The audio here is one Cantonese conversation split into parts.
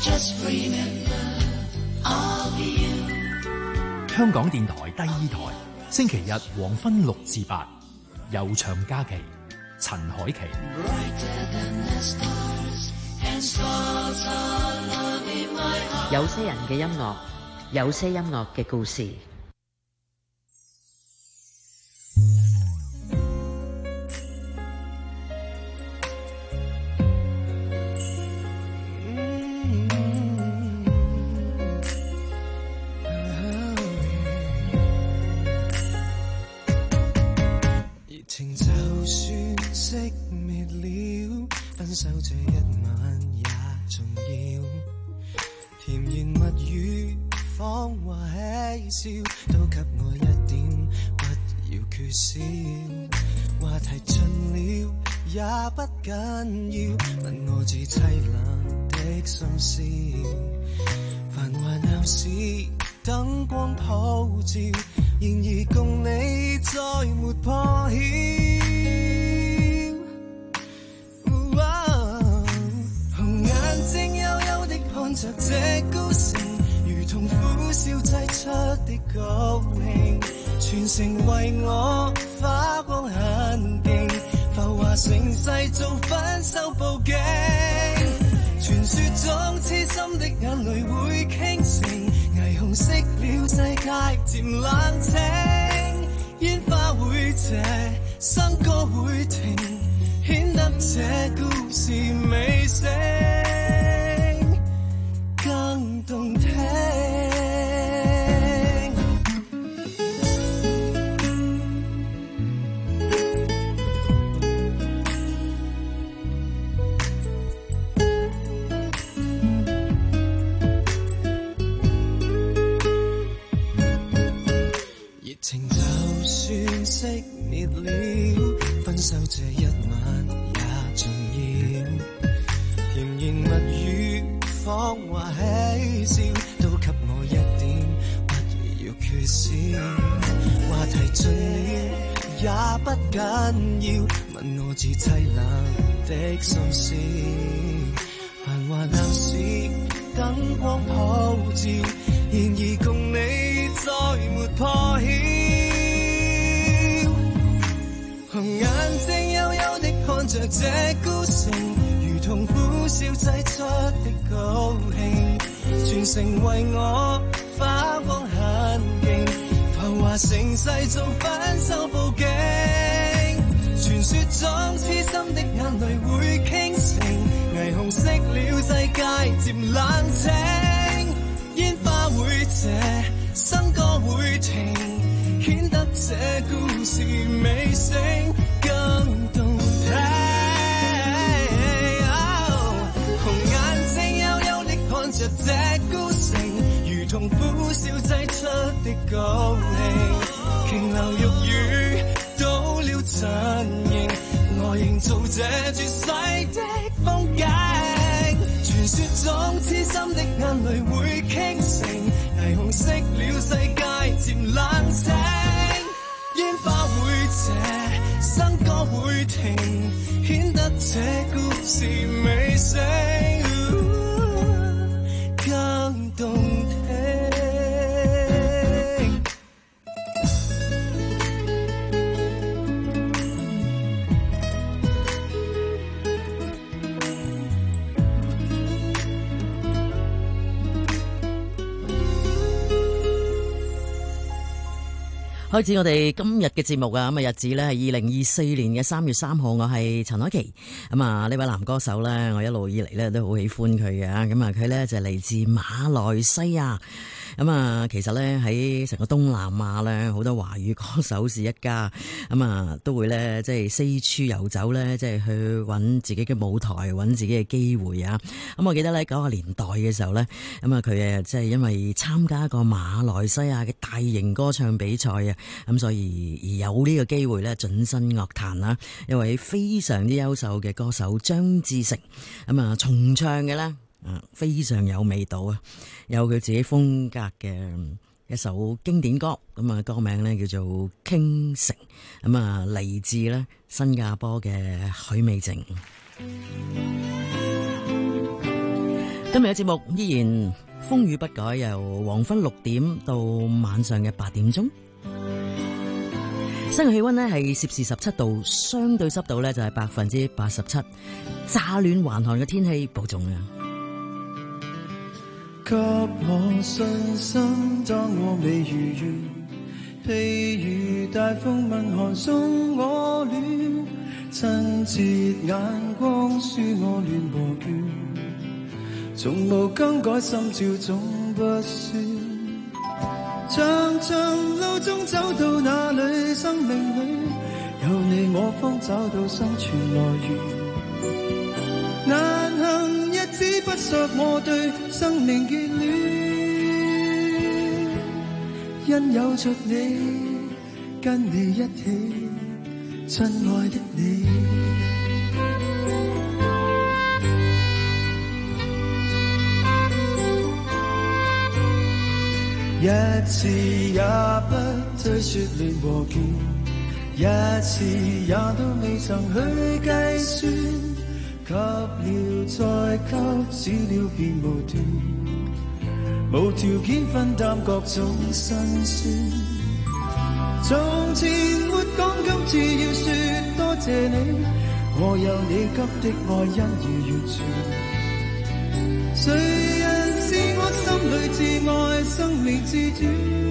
香港電台第二台，星期日黃昏6至8，悠長假期，陳凱琪。 有些人嘅音樂，有些音樂嘅故事。 分手這一晚也重要，甜言蜜語謊話嬉笑，都給我一點，不要缺少。話題盡了也不緊要，問我最凄冷的心事。繁華鬧市燈光普照，然而共你再沒破曉。着這孤城，如同苦笑擠出的高興，全城為我花光很勁，浮華盛世做分手佈景。傳說中痴心的眼淚會傾城，霓虹熄了世界漸冷清，煙花會謝，笙歌會停，顯得這故事未死更動聽。熱情就算熄滅了，分手這一晚也重要，甜言蜜語謊話嬉笑，都給我一點，不要缺少。話題盡了也不緊要，問我最凄冷的心事。繁華鬧市燈光普照，然而共你再沒破曉。紅眼睛幽幽的看着這孤城，如同苦笑擠出的高興，全城為我花光很勁，浮華盛世做分手佈景。傳說中痴心的眼淚會傾城，霓虹熄了世界漸冷清，煙花會謝，笙歌會停，顯得這故事尾聲更動聽。看着這孤城，如同苦笑擠出的高興，瓊樓玉宇到了陣營，我營造這絕世的風景。傳說中痴心的眼淚會傾城，霓虹熄了世界漸冷清，煙花會謝，笙歌會停，顯得這故事尾聲更動聽。 開始我哋今日嘅節目啊，咁啊日子咧係2024年嘅3月3號，我係陳凱琪。咁啊呢位男歌手咧，我一路以嚟咧都好喜歡佢嘅。咁啊佢咧就嚟自馬來西亞。咁啊其實咧喺成個東南亞咧，好多華語歌手是一家。咁啊都會咧即係四處遊走咧，即係去揾自己嘅舞台，揾自己嘅機會啊。咁我記得咧90年代嘅時候咧，咁啊佢即係因為參加一個馬來西亞嘅大型歌唱比賽啊。咁所以而有呢個機會咧，晉身樂壇啦。一位非常之優秀嘅歌手張智成，咁啊重唱嘅咧，非常有味道啊，有佢自己風格嘅一首經典歌。咁啊歌名咧叫做《傾城》，咁啊嚟自咧新加坡嘅許美靜。 今日嘅節目依然風雨不改，由黃昏6點到晚上嘅8點鐘。室外氣溫呢係攝氏17度，相對濕度呢就係87%，乍暖還寒嘅天氣保重啊！ 給我信心，當我未如願，譬如大風問寒送我暖，親切眼光輸我亂和倦，從無更改心照總不算。長長路中走到哪裏，生命裏有你我方找到生存來源。難行日子不削我對生命眷戀，因有着你，跟你一起，親愛的你。一次也不推說亂和倦，一次也都未曾去計算，給了再給，只了便無斷，無條件分擔各種辛酸。從前沒講，今次要說多謝你，我有你給的愛因而完全。誰人是我心裏至愛，生命至主，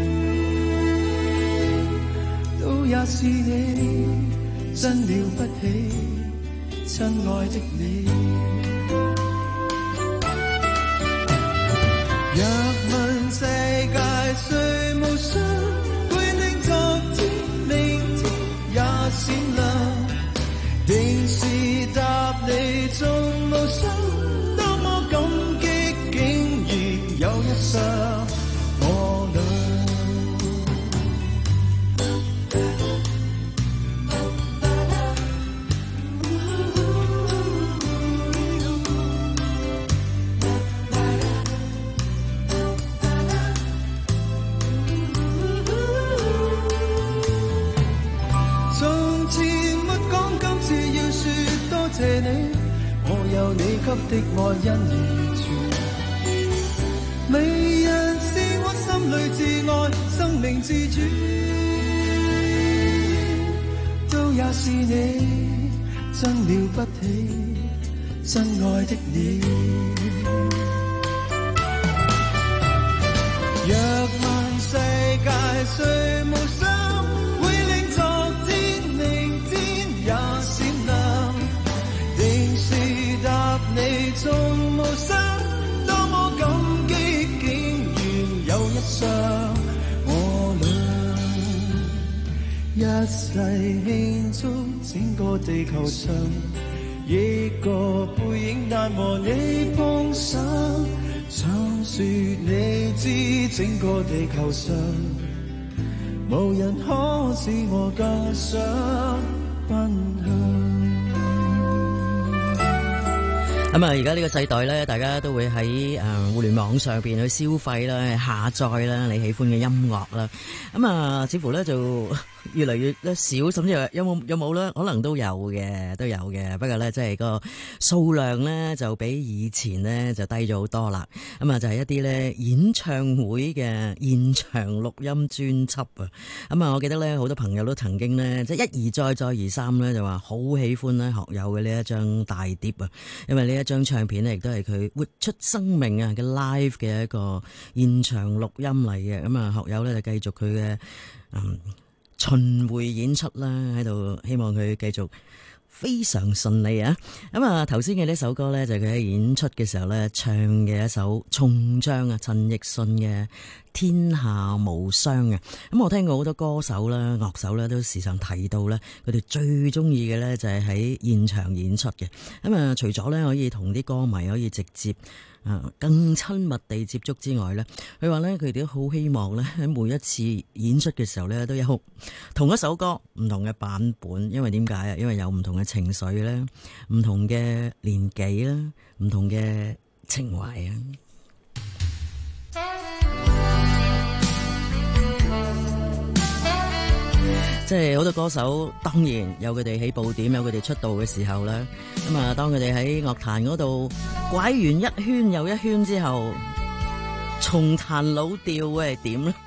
都也是你，真了不起，親愛的你。若問世界誰無雙，會令昨天明天也閃亮，定是答你縱無雙，多麼感激竟然有一雙我倆。從前沒講，今次要說多謝你，我有你給的愛因而完全。美人是我心裏至愛，生命至主，都也是你，真了不起，真愛的你。若問世界誰無雙，會令昨天明天也閃亮，定是答你縱無雙，多麼感激竟然有一雙我倆，一世慶祝整個地球上，一個背影但和你碰上，想說你知整個地球上，無人可使我更想分享。 咁啊，而家呢個世代咧，大家都會喺互聯網上邊去消費啦、下載啦你喜歡嘅音樂啦。咁啊，似乎咧就越嚟越少，甚至有冇咧？可能都有嘅。不過咧，即係個數量咧就比以前咧就低咗好多啦。咁啊，就係一啲咧演唱會嘅現場錄音專輯啊。咁啊，我記得咧好多朋友都曾經咧即係一而再而三咧就話好喜歡咧學友嘅呢一張大碟啊，因為呢一張唱片咧亦都係佢活出生命啊嘅 live 嘅一個現場錄音嚟嘅。咁啊，學友咧就繼續佢嘅巡迴演出啦，喺度希望佢繼續非常順利啊！咁啊，頭先嘅呢首歌咧就係佢喺演出嘅時候咧唱嘅一首重唱啊，陳奕迅嘅《天下無雙》啊！咁我聽過好多歌手啦、樂手咧都時常提到咧，佢哋最中意嘅咧就係喺現場演出嘅。咁啊，除咗咧可以同啲歌迷可以直接更親密地接觸之外咧，佢話咧佢哋都好希望咧喺每一次演出嘅時候咧都有同一首歌唔同嘅版本，因為點解啊？因為有唔同嘅情緒咧，唔同嘅年紀啦，唔同嘅情懷啊。 即係好多歌手當然有佢哋起步點，有佢哋出道嘅時候啦。咁啊，當佢哋喺樂壇嗰度拐完一圈又一圈之後，重彈老調會係點咧？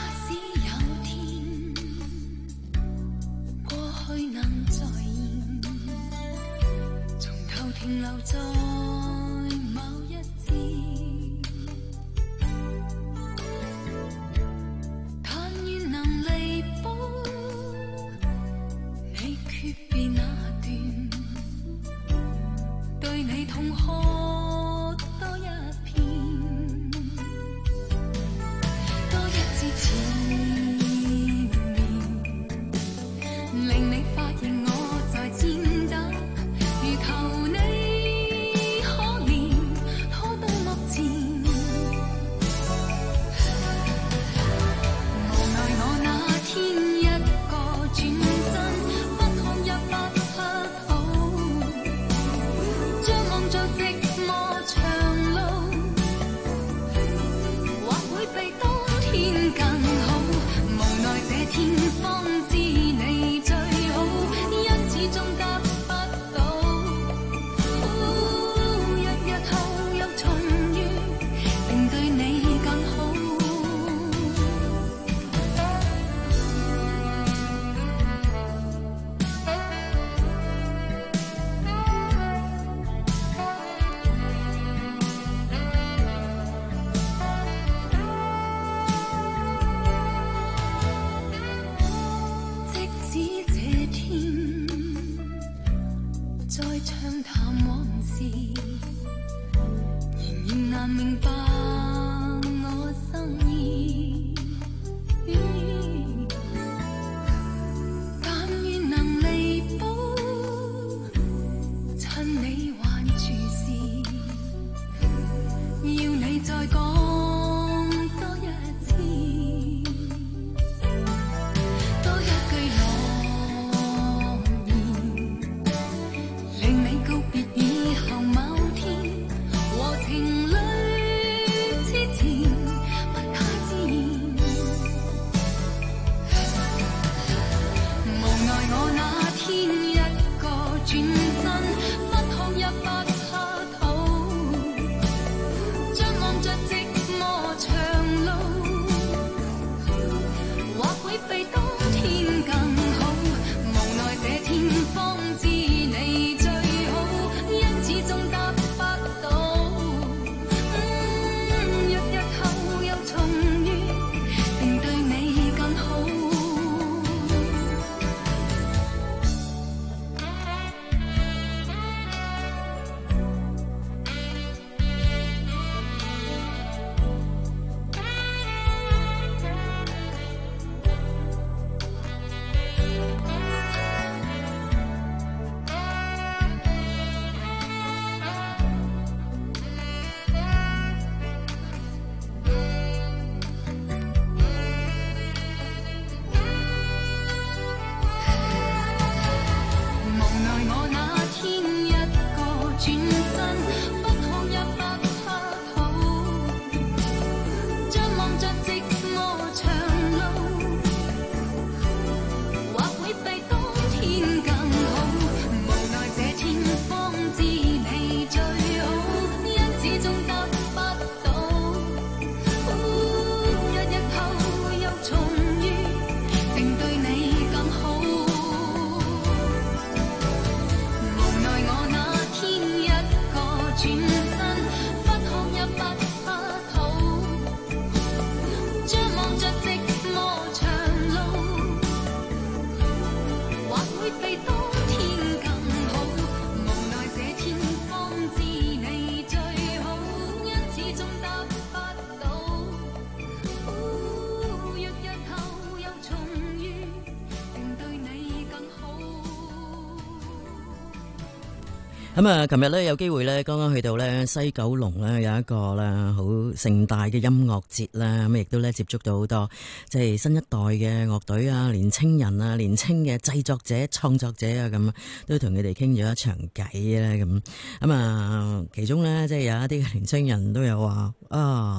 咁啊，琴日咧有機會咧，剛剛去到咧西九龍咧有一個咧好盛大嘅音樂節啦，咁亦都咧接觸到好多即係新一代嘅樂隊啊、年青人啊、年青嘅製作者、創作者啊，咁都同佢哋傾咗一場偈咧，咁啊，其中咧即係有一啲年青人都有話啊，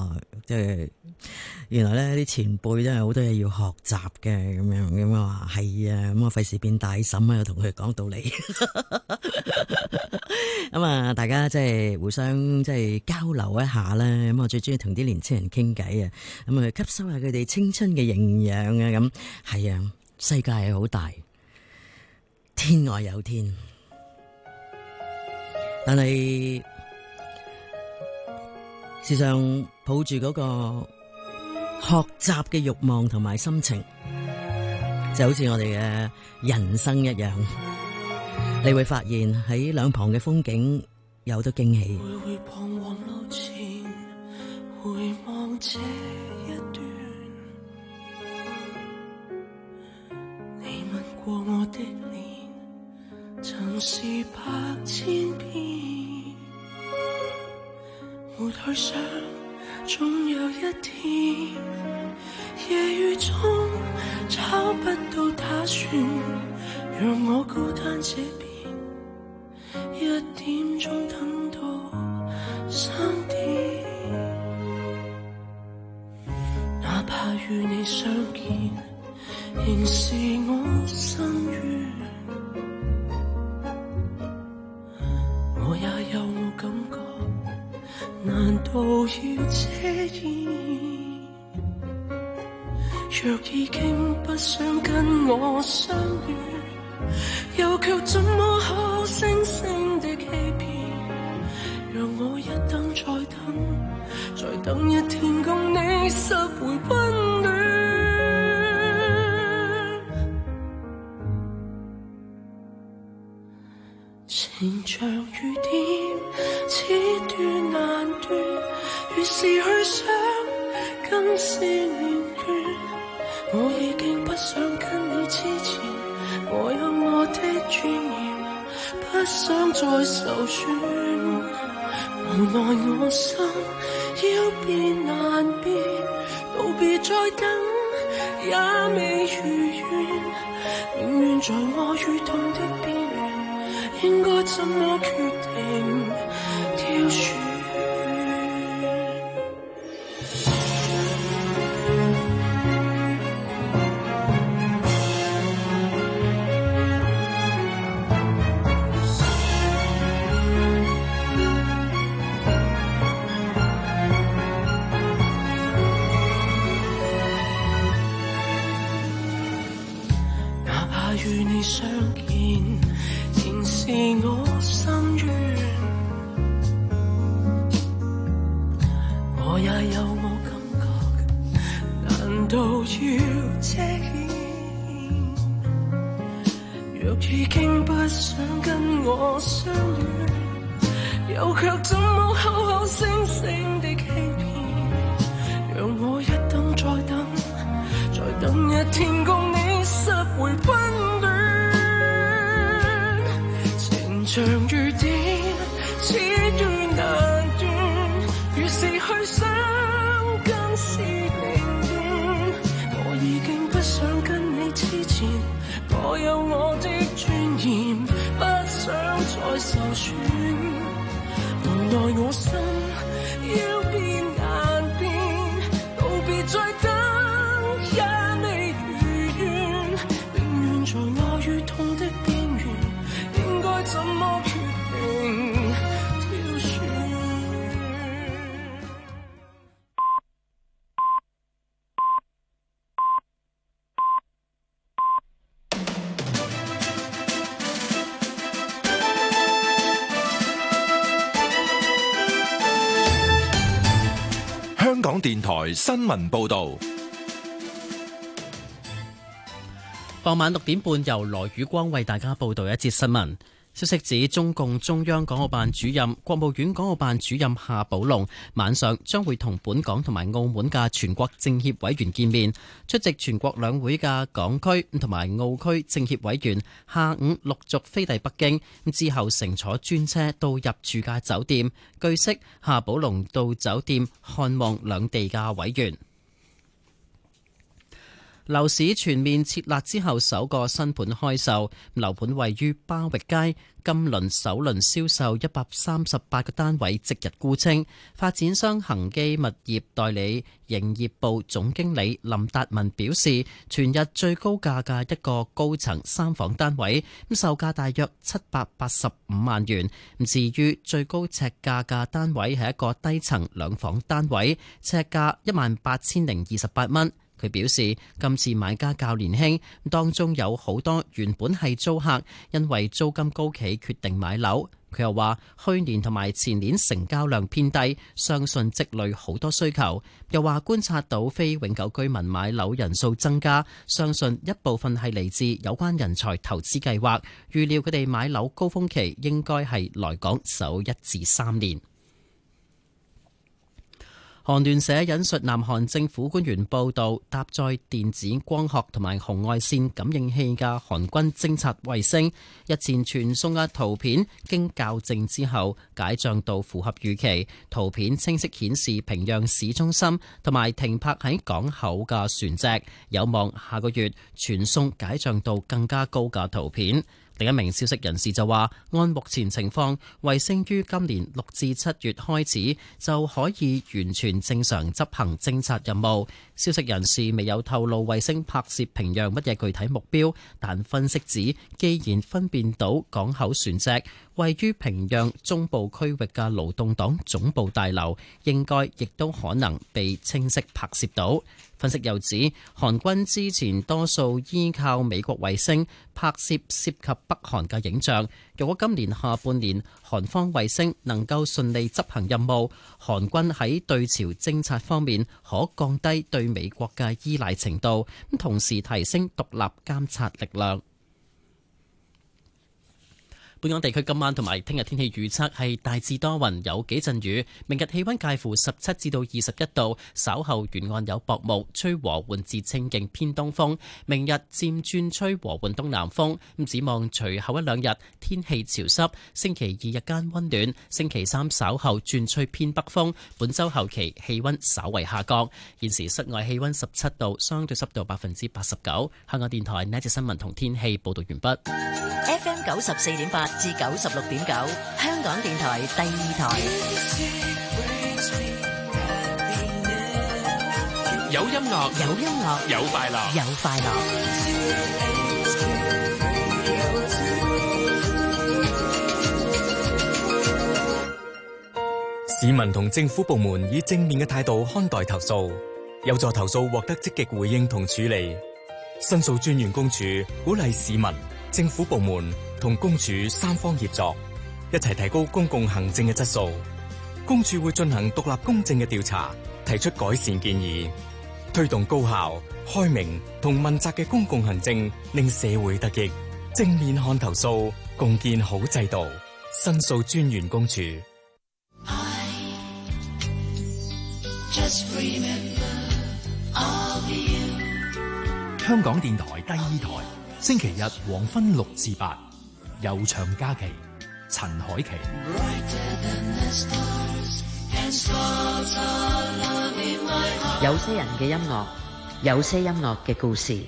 即係原來咧啲前輩真係好多嘢要學習嘅，咁話係啊，咁我費事變大嬸啊，同佢講道理。咁啊，大家即係互相即係交流一下啦。咁我最中意同啲年青人傾偈啊，咁啊吸收下佢哋青春嘅營養啊。咁係啊，世界係好大，天外有天，但係時常抱住嗰個學習嘅慾望同埋心情，就好似我哋嘅人生一樣，你會發現喺兩旁嘅風景有好多驚喜。 徘徊彷徨路前，回望這一段，你吻過我的臉，曾是百千遍，沒去想總有一天，夜雨中找不到打算，讓我孤單這邊，一點鐘等到3點，哪怕與你相見，仍是我心願，我也有我感覺，難道要遮掩？若已經不想跟我相戀，又卻怎麼好聲聲的欺騙？讓我一等再等，再等一天共你拾回溫暖。情像雨點，此斷難斷，越是去想，更是念倦。我已經不想跟你痴纏，我有我的尊嚴，不想再受損。無奈我心要變難變，道別再等也未如願，永遠在我與痛的邊緣，應該怎麼決定挑選？與你相見，仍是我心願，我也有我感覺，難道要遮掩？若已經不想跟我相戀，又卻怎麼口口聲聲的欺騙？讓我一等再等，再等一天共你拾回溫暖。情像雨點，此斷難斷，越是去想，更是寧願。我已經不想跟你痴纏，我有我的尊嚴，不想再受損。無奈我心要變難變，道別再等也未如願，永遠在愛與痛的邊緣，應該怎麼決定挑選？ 香港電台新聞報道。 傍晚6點半，由羅宇光為大家報道一節新聞。消息指，中共中央港澳辦主任、國務院港澳辦主任夏寶龍晚上將會同本港同埋澳門嘅全國政協委員見面。出席全國兩會嘅港區同埋澳區政協委員下午陸續飛抵北京，之後乘坐專車到入住嘅酒店。據悉，夏寶龍到酒店看望兩地嘅委員。 樓市全面撤辣之後首個新盤開售，樓盤位於巴域街，今輪首輪銷售138個單位即日沽清。發展商恒基物業代理營業部總經理林達文表示，全日最高價嘅一個高層3房單位，售價大約785萬元。至於最高尺價嘅單位係一個低層2房單位，尺價18,028蚊。佢表示，今次買家較年輕，當中有好多原本係租客，因為租金高企決定買樓。佢又話，去年同埋前年成交量偏低，相信積累好多需求。又話觀察到非永久居民買樓人數增加，相信一部分係嚟自有關人才投資計劃。預料佢哋買樓高峰期應該係來港首1至3年。韓聯社引述南韓政府官員報道，搭載電子光學同埋紅外線感應器嘅韓軍偵察衛星日前傳送嘅圖片，經校正之後解像度符合預期，圖片清晰顯示平壤市中心同埋停泊喺港口嘅船隻，有望下個月傳送解像度更加高嘅圖片。另一名消息人士就話，按目前情況，衛星於今年6至7月開始就可以完全正常執行偵察任務。消息人士未有透露衛星拍攝平壤乜嘢具體目標，但分析指，既然分辨到港口船隻，位於平壤中部區域嘅勞動黨總部大樓，應該亦都可能被清晰拍攝到。分析又指，韓軍之前多數依靠美國衛星拍攝涉及北韓嘅影像。如果今年下半年韓方衛星能夠順利執行任務，韓軍喺對朝偵察方面可降低對美國嘅依賴程度，同時提升獨立監察力量。本港地區今晚同埋聽日天氣預測係大致多雲，有幾陣雨。明日氣溫介乎17至到21度，稍後沿岸有薄霧，吹和緩至清勁偏東風。明日漸轉吹和緩東南風。咁展望隨後一兩日天氣潮濕，星期2日間溫暖，星期3稍後轉吹偏北風。本週後期氣溫稍為下降。現時室外氣溫17度，相對濕度89%。香港電台呢節新聞同天氣報道完畢。 FM 94.8至96.9，香港電台第2台。 有音樂， 有音樂， 有快樂， 有快樂。 市民同政府部門以正面嘅態度看待投訴，有助投訴獲得積極回應同處理。申訴專員公署鼓勵市民、政府部門同公署3方協作，一齊提高公共行政嘅質素。公署會進行獨立公正嘅調查，提出改善建議，推動高效、開明同問責嘅公共行政，令社會得益。正面看投訴，共建好制度。申訴專員公署。 香港電台第2台，星期日黃昏6至8，悠長假期，陳海琪。 有些人嘅音樂，有些音樂嘅故事。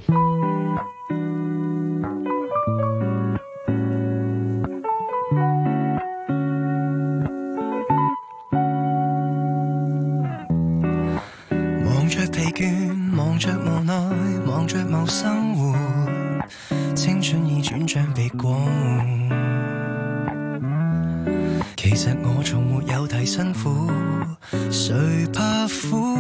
望着疲倦，望着無奈，望着謀生活，青春已轉將被過活。其實我從沒有太辛苦，誰怕苦？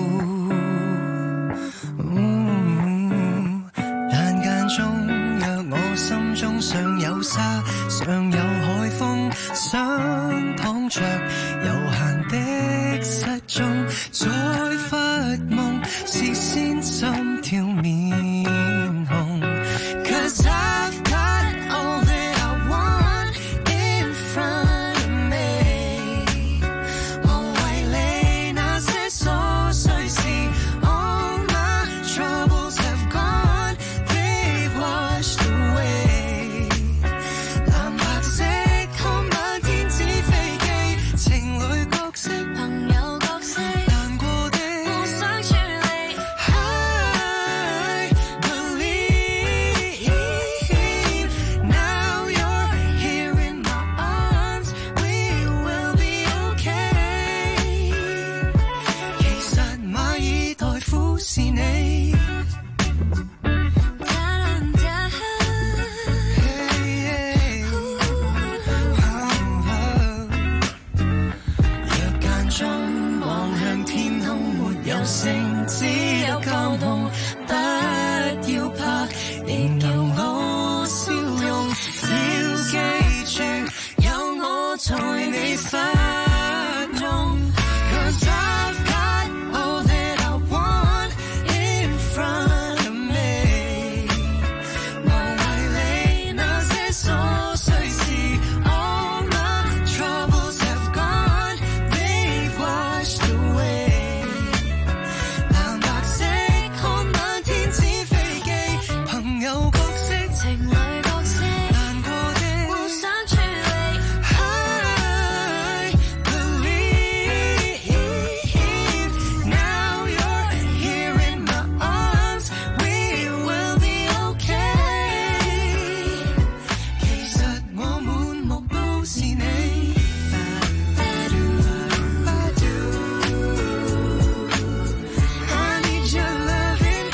但間中若我心中尚有沙，尚有海風，想躺着悠閒的失蹤，再發夢視線心跳面紅。Cause I've got all that I want in front of me， 無謂理那些瑣碎事。 成，只有溝通，不要怕，仍有我笑容，只要記住有我在你心中。Cause I've got all that I want in front of me， 無謂理那些瑣碎事。All my troubles have gone, they've washed away。 藍白色看滿天似飛機，朋友角色，情侶角色，難過的互相處理。I believe now you're here in my arms, we will be okay。 其實我滿目都是你。I need your loving,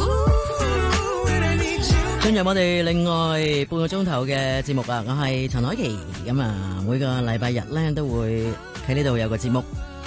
ooh, and I need you。 進入我哋另外半個鐘頭嘅節目啦，我係陳凱琪，咁啊每個禮拜日咧都會喺呢度有個節目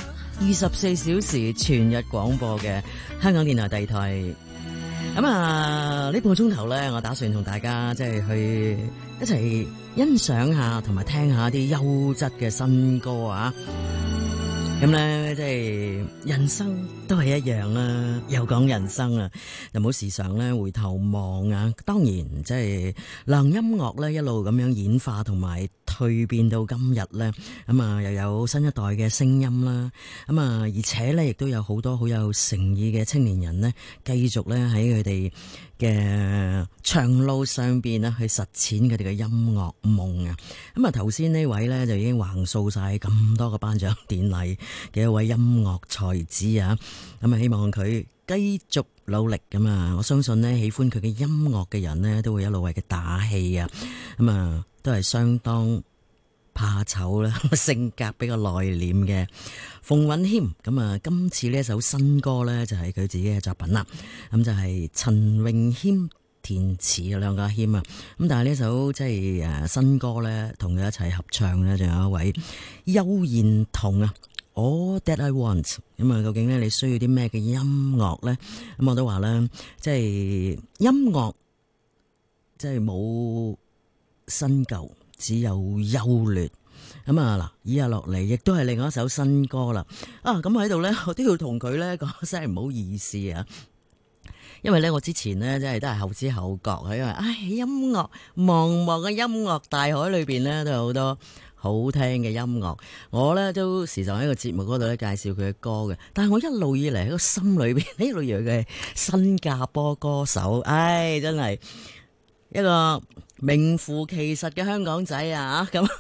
，24小時全日廣播嘅香港電台第二台。咁啊呢半個鐘頭咧，我打算同大家即係去一齊欣賞下同埋聽下啲優質嘅新歌啊！咁咧，即係人生都係一樣啦，又講人生啊，又冇時常咧回頭望啊。當然，即係讓音樂咧一路咁樣演化同埋蛻變到今日咧，咁啊又有新一代嘅聲音啦，咁啊而且咧亦都有好多好有誠意嘅青年人咧，繼續咧喺佢哋嘅長路上邊啊，去實踐佢哋嘅音樂夢啊！咁啊，頭先呢位咧就已經橫掃晒咁多個頒獎典禮嘅一位音樂才子啊！咁啊，希望佢繼續努力咁啊！我相信呢，喜歡佢嘅音樂嘅人呢，都會一路為佢打氣啊！咁啊，都係相當怕醜啦，性格比較內斂嘅馮允謙。咁啊，今次呢一首新歌呢，就係佢自己嘅作品啦。咁就係陳詠謙填詞啊，兩個阿謙啊。咁但係呢首即係新歌呢，同佢一齊合唱呢，仲有一位邱燕彤啊。All That I Want。 咁啊，究竟呢，你需要啲咩嘅音樂呢？咁我都話啦，即係音樂即係冇新舊，只有優劣。咁啊嗱，以下落嚟亦都係另外一首新歌啦。啊，咁喺度咧，我都要同佢咧講聲唔好意思啊，因為咧我之前咧真係都係後知後覺啊，因為音樂茫茫嘅音樂大海裏邊咧都有好多好聽嘅音樂，我咧都時常喺個節目嗰度咧介紹佢嘅歌嘅，但係我一路以嚟喺個心裏邊一路以為佢係新加坡歌手，真係一個名副其實嘅香港仔啊！咁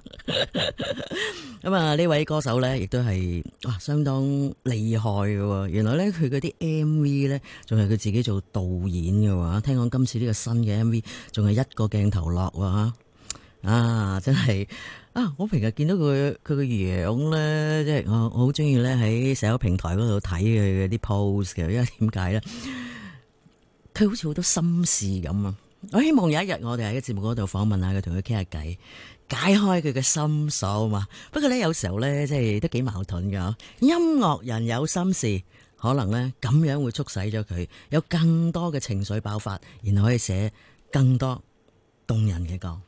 咁啊，呢位歌手咧，亦都係相當厲害嘅。原來咧，佢嗰啲 MV 咧，仲係佢自己做導演嘅。聽講今次呢個新嘅 MV 仲係一個鏡頭落喎，真係我平日見到佢個樣咧，即係我好中意咧喺社交平台嗰度睇佢啲 post 嘅，因為點解咧？佢好似好多心事咁啊！我希望有一日我哋喺個節目嗰度訪問下佢，同佢傾下偈，解開佢嘅心鎖嘛。不過咧，有時候咧，即係都幾矛盾噶。音樂人有心事，可能咧咁樣會促使咗佢有更多嘅情緒爆發，然後可以寫更多動人嘅歌。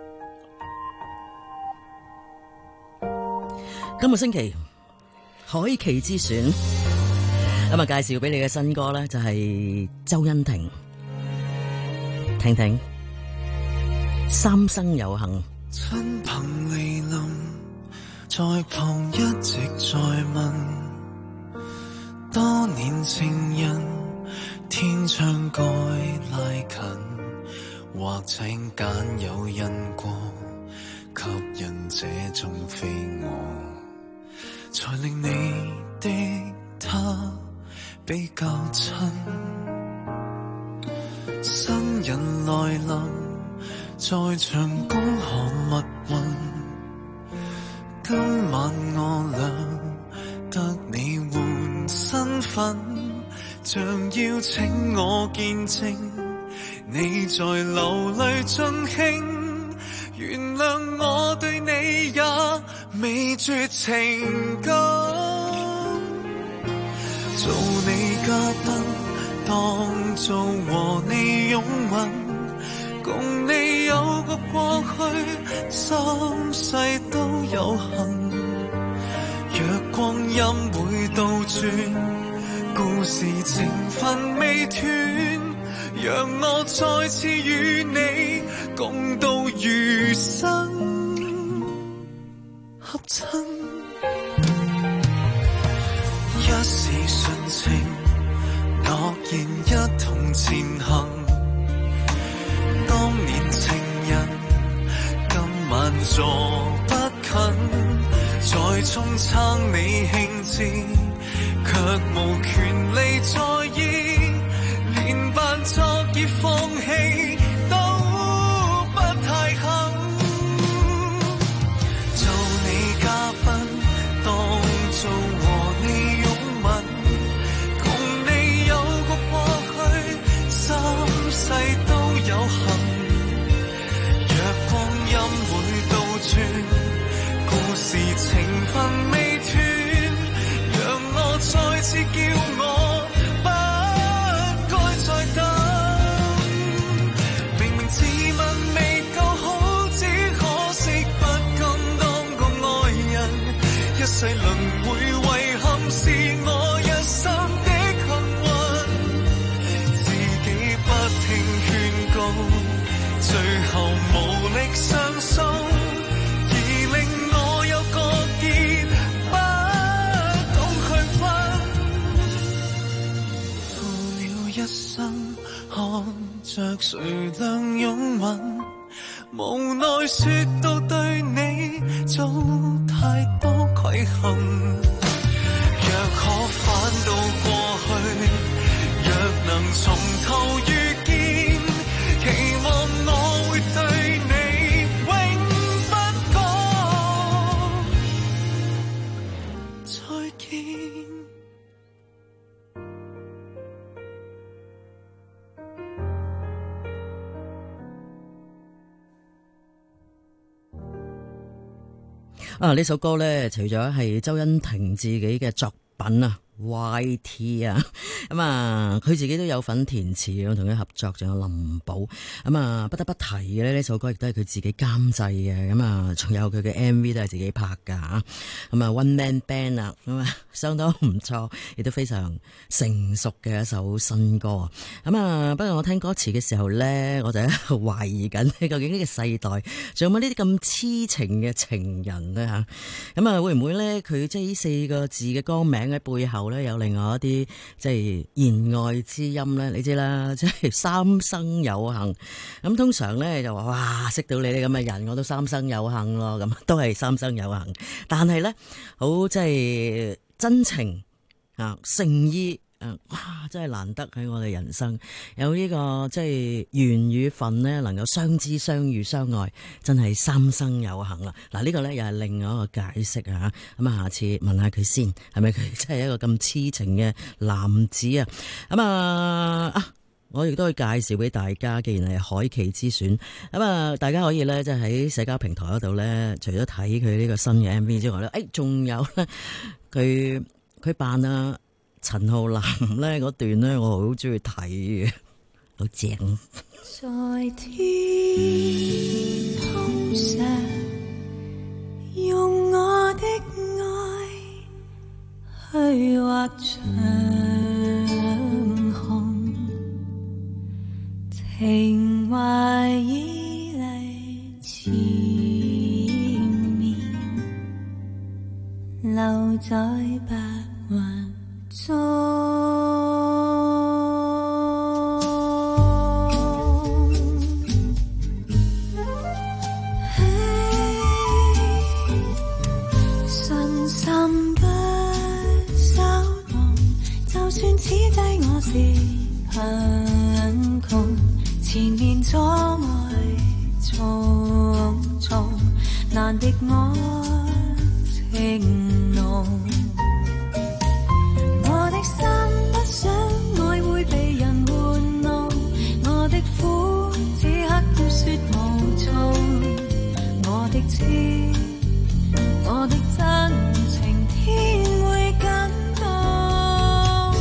今個星期海琪之選，咁啊介紹俾你嘅新歌咧就係周欣婷。聽聽三生有幸， 親朋離臨，在旁一直在問，多年情人天窗該拉近，或請揀有因果，吸引這種非我，才令你的他比較親。新人來臨，在場恭賀密運，今晚我倆得你換身份，像要請我見證你在流淚盡興，原諒我對你也未絕情感。 做你嘉賓，當做和你擁吻，共你有個過去，三世都有幸。若光陰會倒轉，故事情分未斷，讓我再次與你共度餘生，合襯。一時純情，諾言一同前行。當年情人，今晚坐不近，在中撐你興致，卻無權利在意，連扮作已放棄都不太肯。做你嘉賓，當做和你擁吻，共你有個過去，三世都有幸。若光陰會倒轉，故事情分未斷，讓我再次叫我不該再等。明明自問未夠好，只可惜不甘當個愛人。一世輪迴遺憾是我一生的幸運，自己不聽勸告，最後無力相送，而令我有個結不懂區分。負了一生，看着誰倆擁吻，無奈說到對你做太多虧欠。若可返到過去，若能從頭遇見，期望我會對你永不講再見。 呢首歌咧，除咗係周欣婷自己嘅作品啊。YT 啊，咁啊，佢自己都有份填詞，我同佢合作，仲有林寶，咁啊，不得不提嘅呢首歌亦都係佢自己監製嘅，咁啊，仲有佢嘅 MV 都係自己拍噶，咁啊 One Man Band 啊，咁啊，相當唔錯，亦都非常成熟嘅一首新歌，咁啊，不過我聽歌詞嘅時候咧，我就喺度懷疑緊，究竟呢個世代仲有冇呢啲咁痴情嘅情人咧吓？咁啊，會唔會咧佢即係呢四個字嘅歌名喺背後咧有另外一啲即係言外之音咧？你知啦，即係三生有幸。咁通常咧就話哇，識到你哋咁嘅人，我都三生有幸咯。咁都係三生有幸。但係咧，好即係真情啊，誠意。哇！真係難得喺我哋人生有呢個即係緣與份呢，能夠相知相遇相愛，真係三生有幸啦！嗱，呢個呢又係另外一個解釋啊！咁啊，下次問下佢先，係咪佢真係一個咁痴情嘅男子啊？咁我亦都可以介紹俾大家，既然係海琪之選，咁啊，大家可以呢，即係喺社交平台嗰度呢，除咗睇佢呢個新嘅 MV 之外呢，仲有呢，佢扮啊陳浩南咧嗰段咧，我好中意睇嘅，好正。 在天空上，用我的愛去畫長虹，情懷已離纏綿，留在白雲中。信心不收動，就算此際我是貧窮，前面阻礙重重，難敵我情濃。我的心不想愛會被人玩弄，我的苦此刻要說無從，我的痴，我的真情天會感動。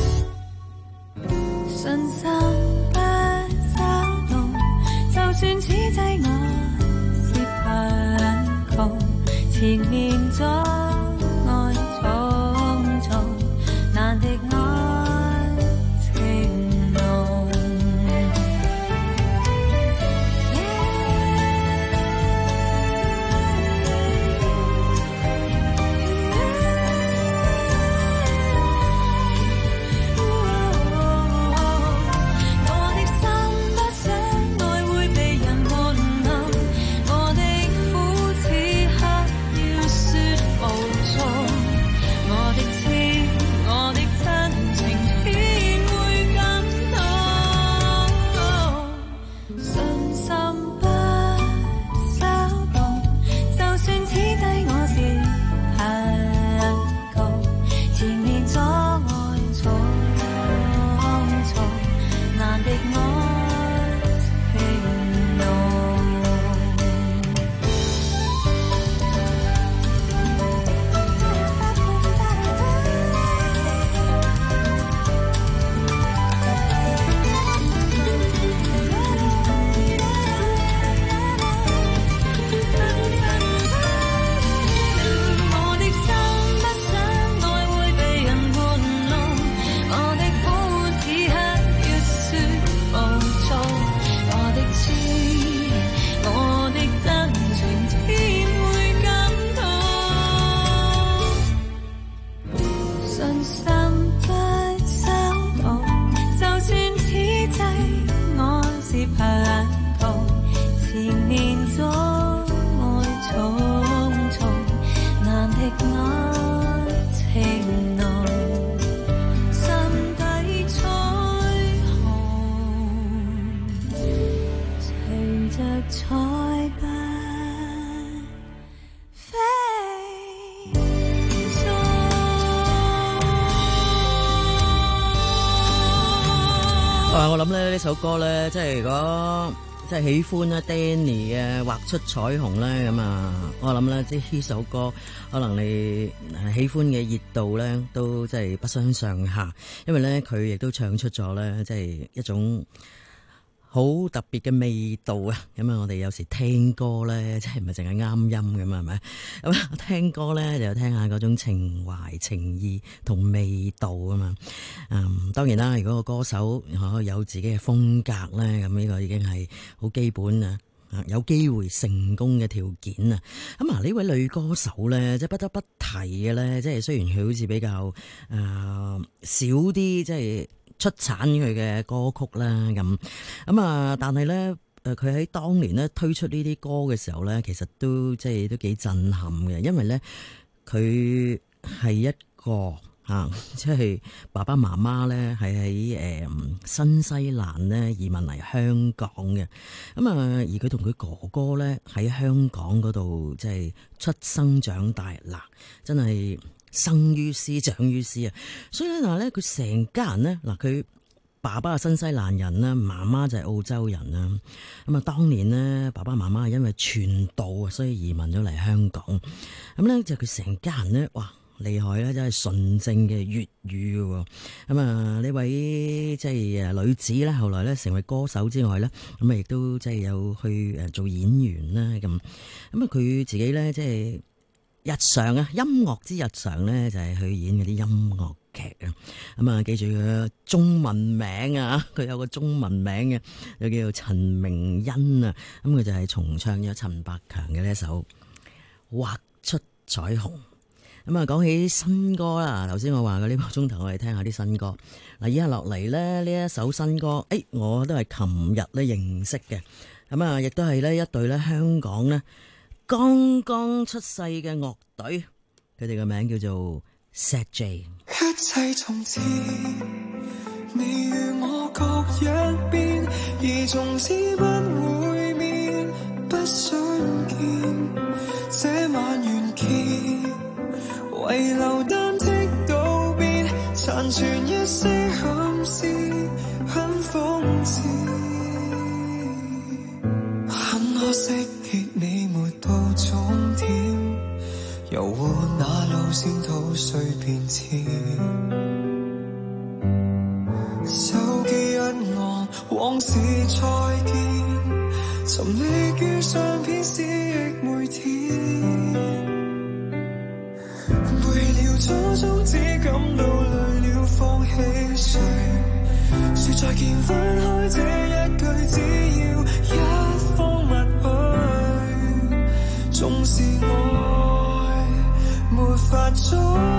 哇！我諗咧呢首歌咧，即係如果即係喜歡咧 Danny 嘅畫出彩虹咧，咁啊，我諗咧即係呢首歌可能你喜歡嘅熱度咧都即係不相上下，因為咧佢亦都唱出咗咧即係一種好特別嘅味道啊！咁啊，我哋有時聽歌咧，即係唔係淨係啱音咁啊？係咪？咁聽歌咧就聽下嗰種情懷、情意同味道啊嘛。當然啦，如果個歌手有自己嘅風格咧，咁呢個已經係好基本啊，有機會成功嘅條件啊。咁啊，呢位女歌手咧，即係不得不提嘅咧，即係雖然佢好似比較少啲，即係出產佢嘅歌曲啦，咁啊，但係咧，佢喺當年咧推出呢啲歌嘅時候咧，其實都即係都幾震撼嘅，因為咧佢係一個即係爸爸媽媽咧係喺新西蘭咧移民嚟香港嘅，咁啊，而佢同佢哥哥咧喺香港嗰度即係出生長大，嗱，真係生於斯長於斯啊！所以咧，嗱咧，佢成家人咧，嗱，佢爸爸係新西蘭人啦，媽媽就係澳洲人啦。咁啊，當年咧，爸爸媽媽係因為傳道啊，所以移民咗嚟香港。咁咧就佢成家人咧，哇，厲害咧，真係純正嘅粵語喎。咁啊，呢位即係女子咧，後來咧成為歌手之外咧，咁啊亦都即係有去做演員啦。咁啊，佢自己咧即係日常啊，音樂之日常咧就係去演嗰啲音樂劇啊。咁啊，記住佢嘅中文名啊，佢有個中文名嘅，又叫做陳明恩啊。咁佢就係重唱咗陳百強嘅呢一首《畫出彩虹》。咁啊，講起新歌啦，頭先我話嘅呢個鐘頭，我哋聽下啲新歌。嗱，以下落嚟咧呢一首新歌，我都係琴日咧認識嘅。咁啊，亦都係咧一隊咧香港咧剛剛出世嘅樂隊，佢哋嘅名叫做 Set J。 一切從前，你與我各一邊，而從此不會面，不相見。這晚完結，遺留單剔道別，殘存一些憾事，很諷刺。很可惜結你沒到終點，遊活那路線圖碎片前，手機一按往事再見，尋覓於相片思憶每天，背了初衷只感到累了放棄誰，說再見分開這一句只要一方默許，縱是愛沒法終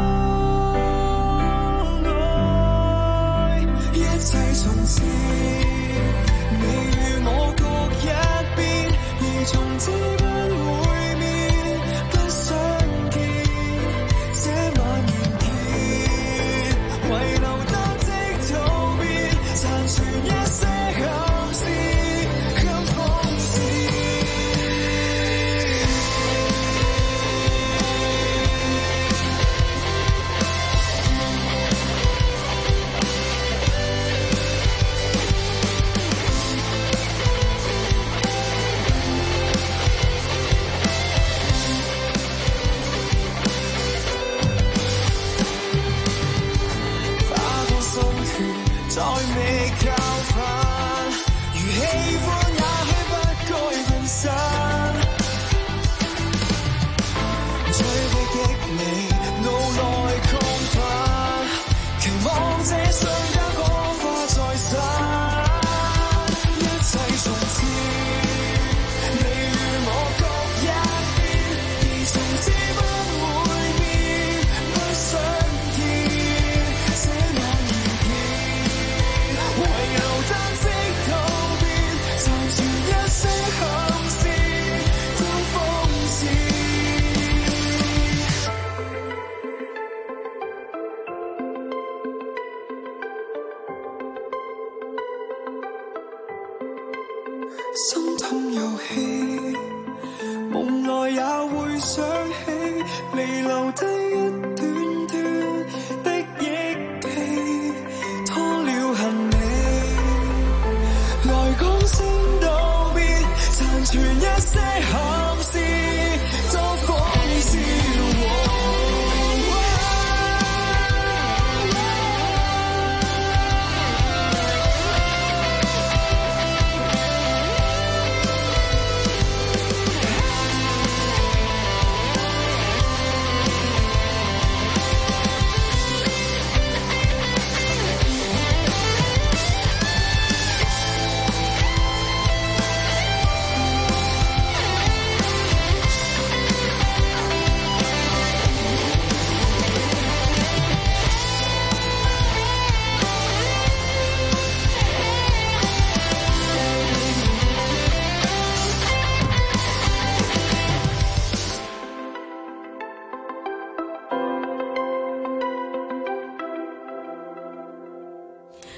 愛，一切從前，你與我各一邊，而從此不會面，不相見。這晚完結，遺留單剔道別，殘存一些憾事，很諷刺。再未靠近，如喜歡也許不該分身。追逼的你，腦內亢奮，期望這瞬間火花再生。一切從前，你與我各一邊，而從此不會面，不相見。這晚完結，遺留單剔道別，殘存一些憾事，都諷刺。心痛遊戲，夢內也會想起，彌留低一段段的憶記，拖了行李，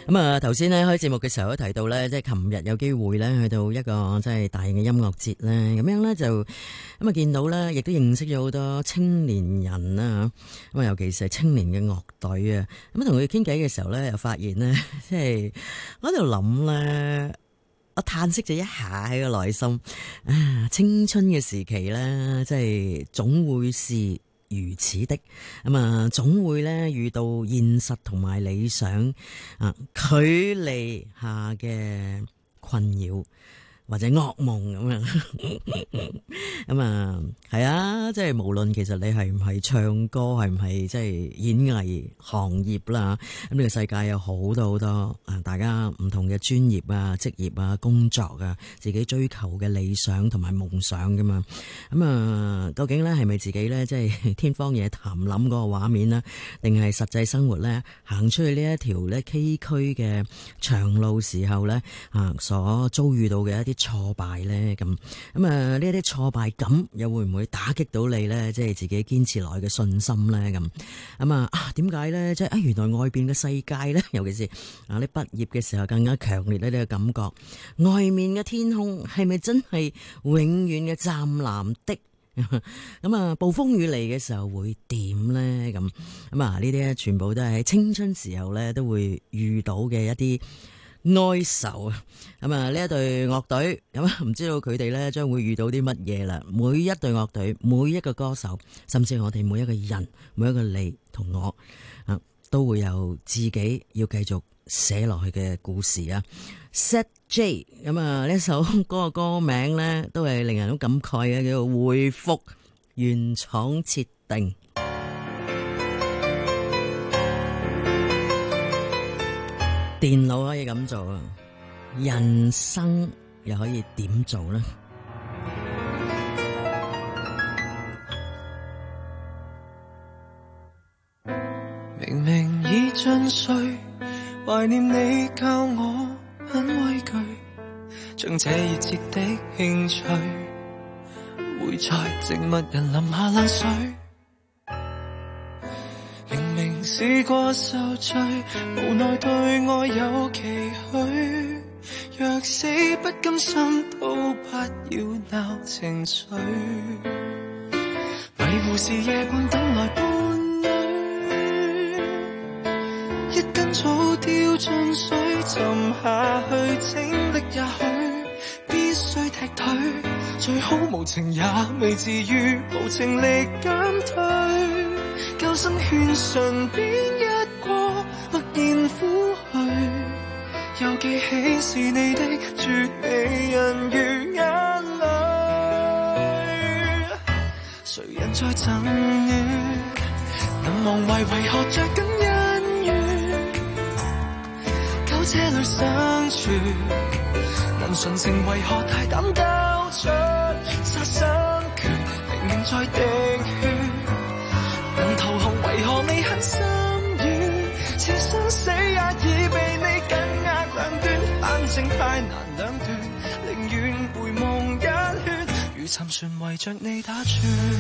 咁啊，頭先咧開節目嘅時候都提到咧，即係琴日有機會咧去到一個即係大型嘅音樂節咧，咁樣咧就咁啊見到咧，亦都認識咗好多青年人啦，咁啊尤其是係青年嘅樂隊啊，咁同佢哋傾偈嘅時候咧，又發現咧，即係我喺度諗咧，我嘆息咗一下喺個內心啊，青春嘅時期咧，即係總會是如此的，咁啊，總會咧遇到現實同埋理想啊距離下嘅困擾或者噩夢咁樣，咁啊係啊，即係無論其實你係唔係唱歌，係唔係即係演藝行業啦，咁呢個世界有好多好多啊，大家唔同嘅專業啊、職業啊、工作啊，自己追求嘅理想同埋夢想噶嘛，咁啊，究竟咧係咪自己咧即係天方夜譚諗嗰個畫面啦，定係實際生活咧行出去呢一條咧崎嶇嘅長路時候咧啊所遭遇到嘅一啲挫敗咧咁啊呢一啲挫敗感又會唔會打擊到你咧？即係自己堅持落去嘅信心咧咁啊點解咧？即係原來外邊嘅世界咧，尤其是啊你畢業嘅時候更加強烈呢個感覺，外面嘅天空係咪真係永遠嘅湛藍的？咁啊暴風雨嚟嘅時候會點咧？咁啊呢啲全部都係喺青春時候咧都會遇到嘅一啲哀愁啊！咁啊呢一隊樂隊咁啊，唔知道佢哋咧將會遇到啲乜嘢啦？每一隊樂隊，每一個歌手，甚至我哋每一個人，每一個你同我啊，都會有自己要繼續寫落去嘅故事啊！Set J 咁啊呢首歌嘅歌名咧都係令人好感慨嘅，叫做回復原廠設定。電腦可以咁做啊，人生又可以點做呢？ 明明已盡睡，懷念你教我很畏懼，將這熱切的興趣會在植物人淋下冷水。明明試過受罪，無奈對愛有期許，若死不甘心都不要鬧情緒，迷糊時夜半等來伴侶，一根草掉進水沉下去，精力也許必須踢退，最好無情也未至於無情力減退，救生圈順便一過，默然撫去，又記起是你的絕美人如眼淚，誰人在贈予，能忘懷為何着緊恩怨，苟這裡相處，能純情為何大膽交出殺生權，明明在滴血，能投降為何未肯心軟，似生死也已被你緊握兩端，反正太難兩斷，寧願回望一圈，如沉船圍着你打轉。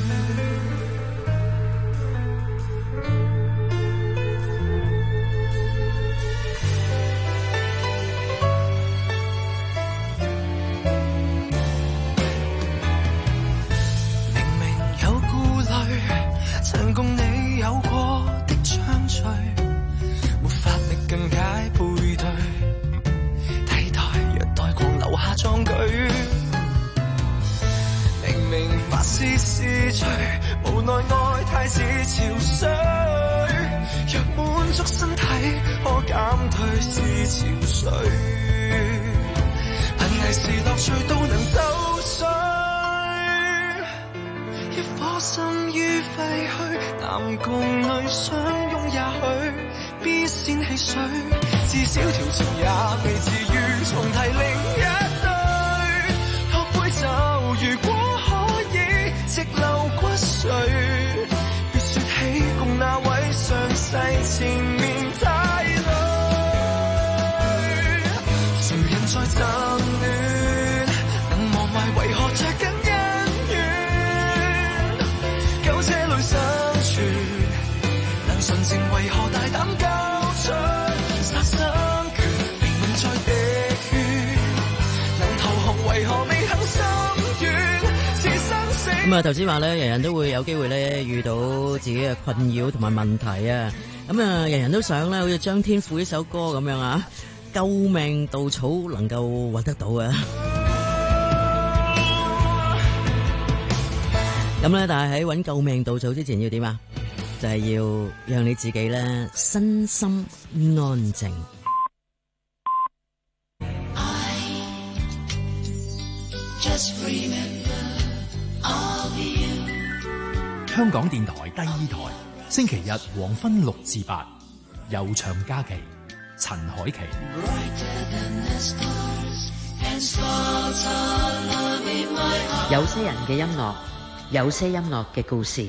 曾共你有過的暢聚，沒法力更解配對，替代虐待狂留下壯舉。明明發洩是罪，無奈愛太似潮水，若滿足身體可減退是潮水，瀕危時樂趣都能收水，一顆心於廢墟，男共女相擁也許必先汽水，至少條情也未至於重提另一對，托杯酒如果可以直流骨髓，別說起共那位上世前面太累，誰人在爭亂，能忘懷為何着緊這裡相處，能純情為何大膽交出殺生權， 咁啊，頭先話咧，人人都會有機會咧遇到自己嘅困擾同埋問題啊。咁啊，人人都想咧，好似張天賦呢首歌咁樣啊，救命稻草能夠揾得到啊。咁咧，但係喺揾救命稻草之前要點啊？就係要讓你自己咧身心安靜。 香港電台第二台，星期日黃昏6至8，悠長假期，陳凱琪。 有些人嘅音樂，有些音樂嘅故事。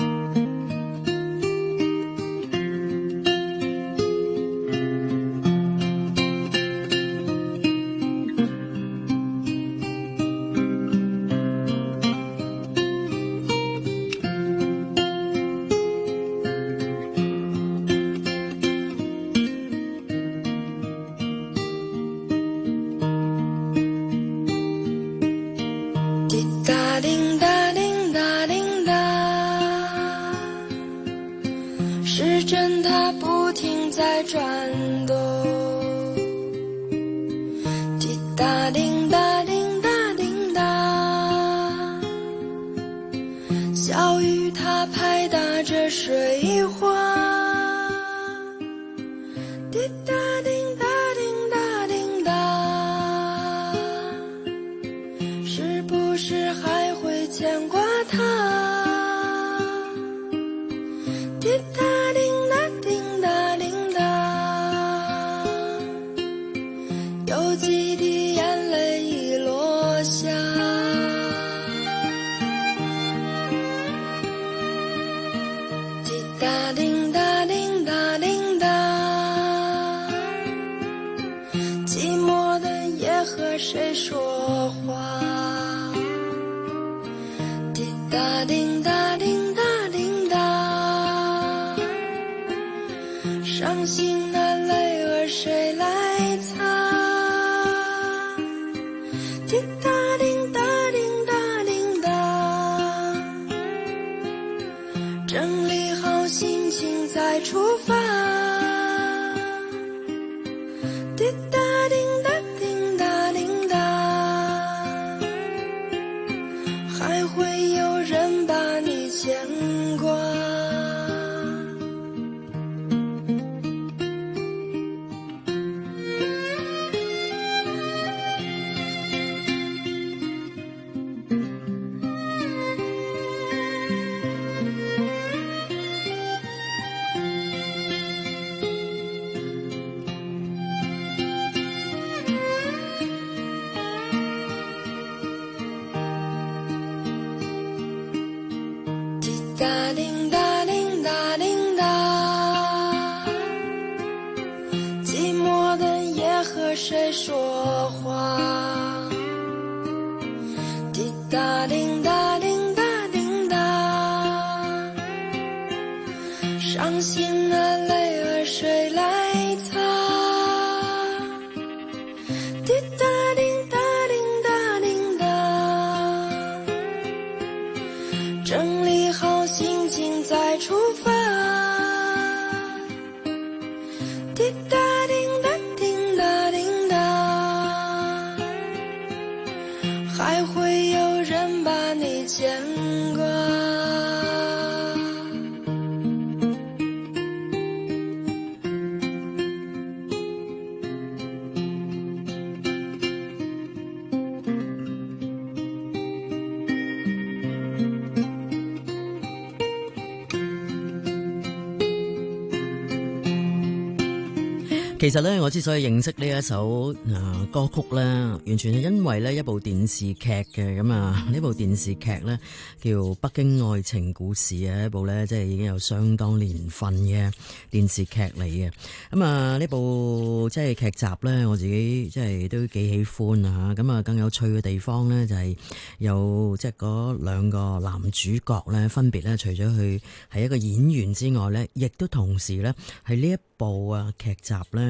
其實咧，我之所以認識呢一首歌曲咧，完全係因為咧一部電視劇嘅。咁啊，呢部電視劇咧叫《北京愛情故事》啊，一部咧即係已經有相當年份嘅電視劇嚟嘅。咁啊，呢部即係劇集咧，我自己即係都幾喜歡啊。咁啊，更有趣嘅地方咧就係有即係嗰兩個男主角咧，分別咧除咗佢係一個演員之外咧，亦都同時咧係呢一部劇集咧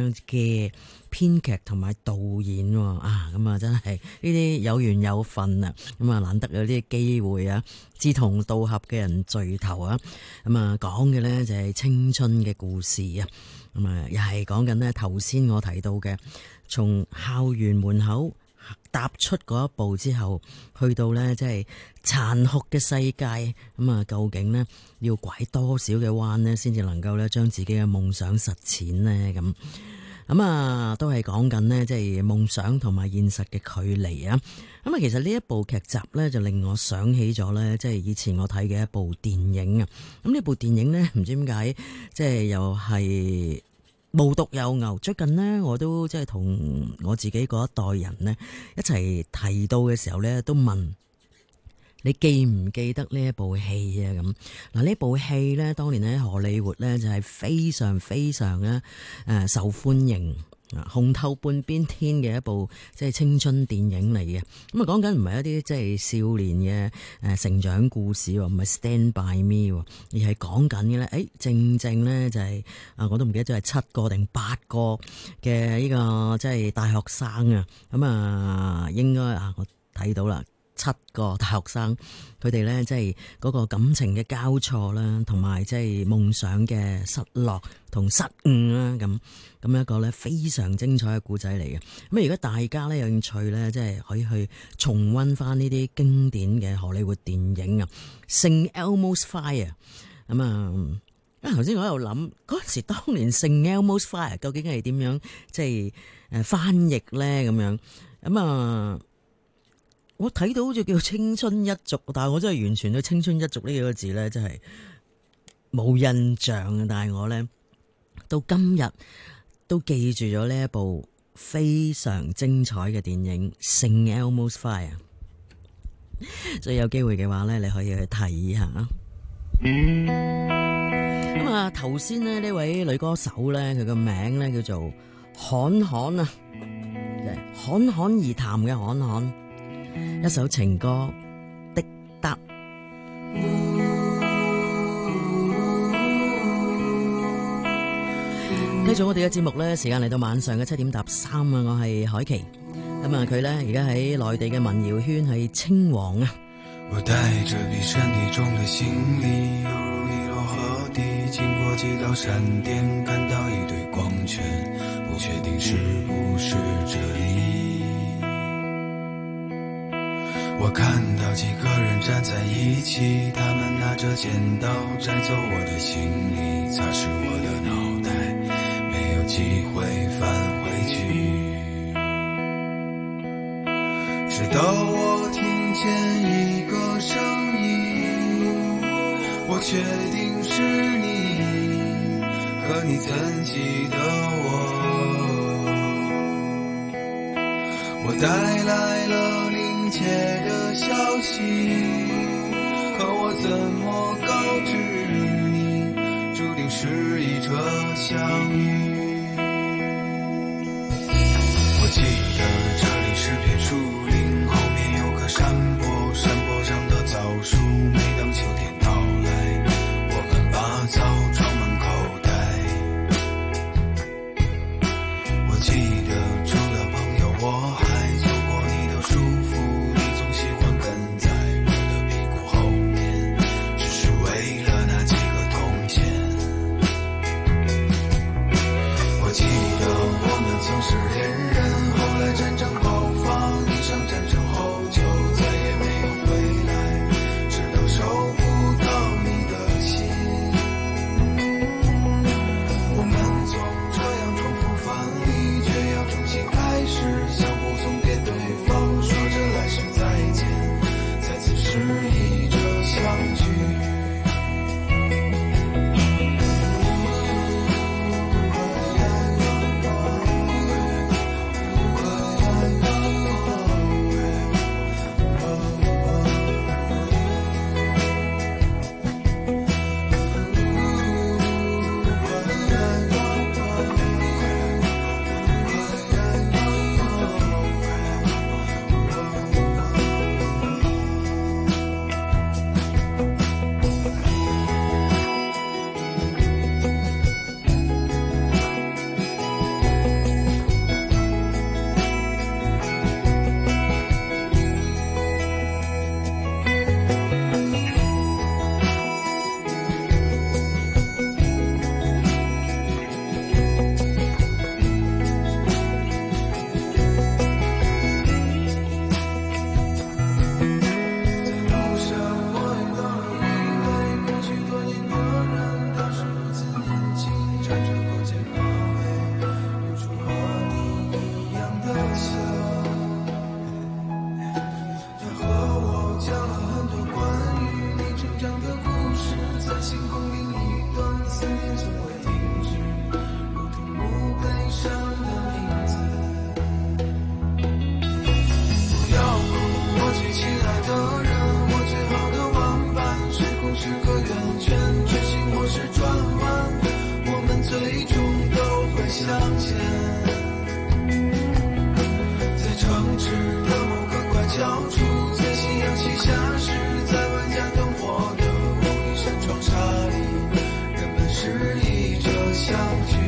嘅編劇同埋導演啊，咁啊真係呢啲有緣有份啊，咁啊難得有啲機會啊，志同道合嘅人聚頭啊，咁啊講嘅呢就係青春嘅故事啊，咁啊又係講緊呢頭先我提到嘅，從校園門口踏出嗰一步之後，去到呢即係殘酷嘅世界，咁啊究竟呢要拐多少嘅彎呢先至能夠呢將自己嘅夢想實踐呢？咁啊都係講緊呢即係夢想同埋現實嘅距離啊！咁啊其實呢一部劇集呢，就令我想起咗呢，即係以前我睇嘅一部電影啊！咁呢部電影呢，唔知點解即係又係無獨有偶，最近呢，我都即係同我自己嗰一代人呢一齊提到嘅時候呢，都問你記唔記得呢一部戲啊？咁嗱，呢部戲呢，當年喺荷里活呢就係非常非常咧受歡迎，紅透半邊天嘅一部即係青春電影嚟嘅。咁啊講緊唔係一啲即係少年嘅成長故事喎，唔係 Stand by Me 喎，而係講緊嘅咧，正正咧就係我都唔記得咗係7個定8個嘅呢個即係大學生啊。咁啊應該我睇到啦。7個大學生，佢哋咧即係嗰個感情嘅交錯啦，同埋即係夢想嘅失落同失誤啦，咁一個咧非常精彩嘅故仔嚟嘅。咁如果大家咧有興趣咧，即係可以去重溫翻呢啲經典嘅荷里活電影啊，《聖 Elmo's Fire》咁啊。頭先我喺度諗嗰陣時，當年《聖 Elmo's Fire》究竟係點樣即係翻譯咧？咁樣咁啊。我睇到好似叫青春一族，但係我真係完全對青春一族呢幾個字咧，真係冇印象啊！但係我咧到今日都記住咗呢一部非常精彩嘅電影《聖 Elmo's Fire》，所以有機會嘅話咧，你可以去睇下。咁啊，頭先咧呢位女歌手咧，佢個名咧叫做侃侃啊，侃侃而談嘅侃侃。一首情歌的得，繼續我哋嘅節目呢，時間嚟到晚上嘅7點搭3啊！我係海琪，咁啊佢呢而家喺內地嘅民謠圈係稱王啊！ 我帶着比身體重的行李，猶如一落河底，經過幾道閃電，看到一堆光圈，不確定是不是這裡。我看到幾個人站在一起，他們拿着剪刀摘走我的行李，擦拭我的腦袋，沒有機會返回去。直到我聽見一個聲音，我確定是你，可你曾記得我帶來了臨界的消息，可我怎麼告知你，注定是一場相遇。我記得這裡是片樹林，後面有個山坡，山坡上的棗樹，每當秋天到來，我們把棗裝滿口袋。我記得除了朋友，我還做過你的舒服，你總喜歡跟在我的屁股後面，只是為了那幾個銅錢。 最终都会相见。在城市的某个拐角处，在夕阳西下时，在万家灯火的某一扇窗纱里，人们示意着相聚。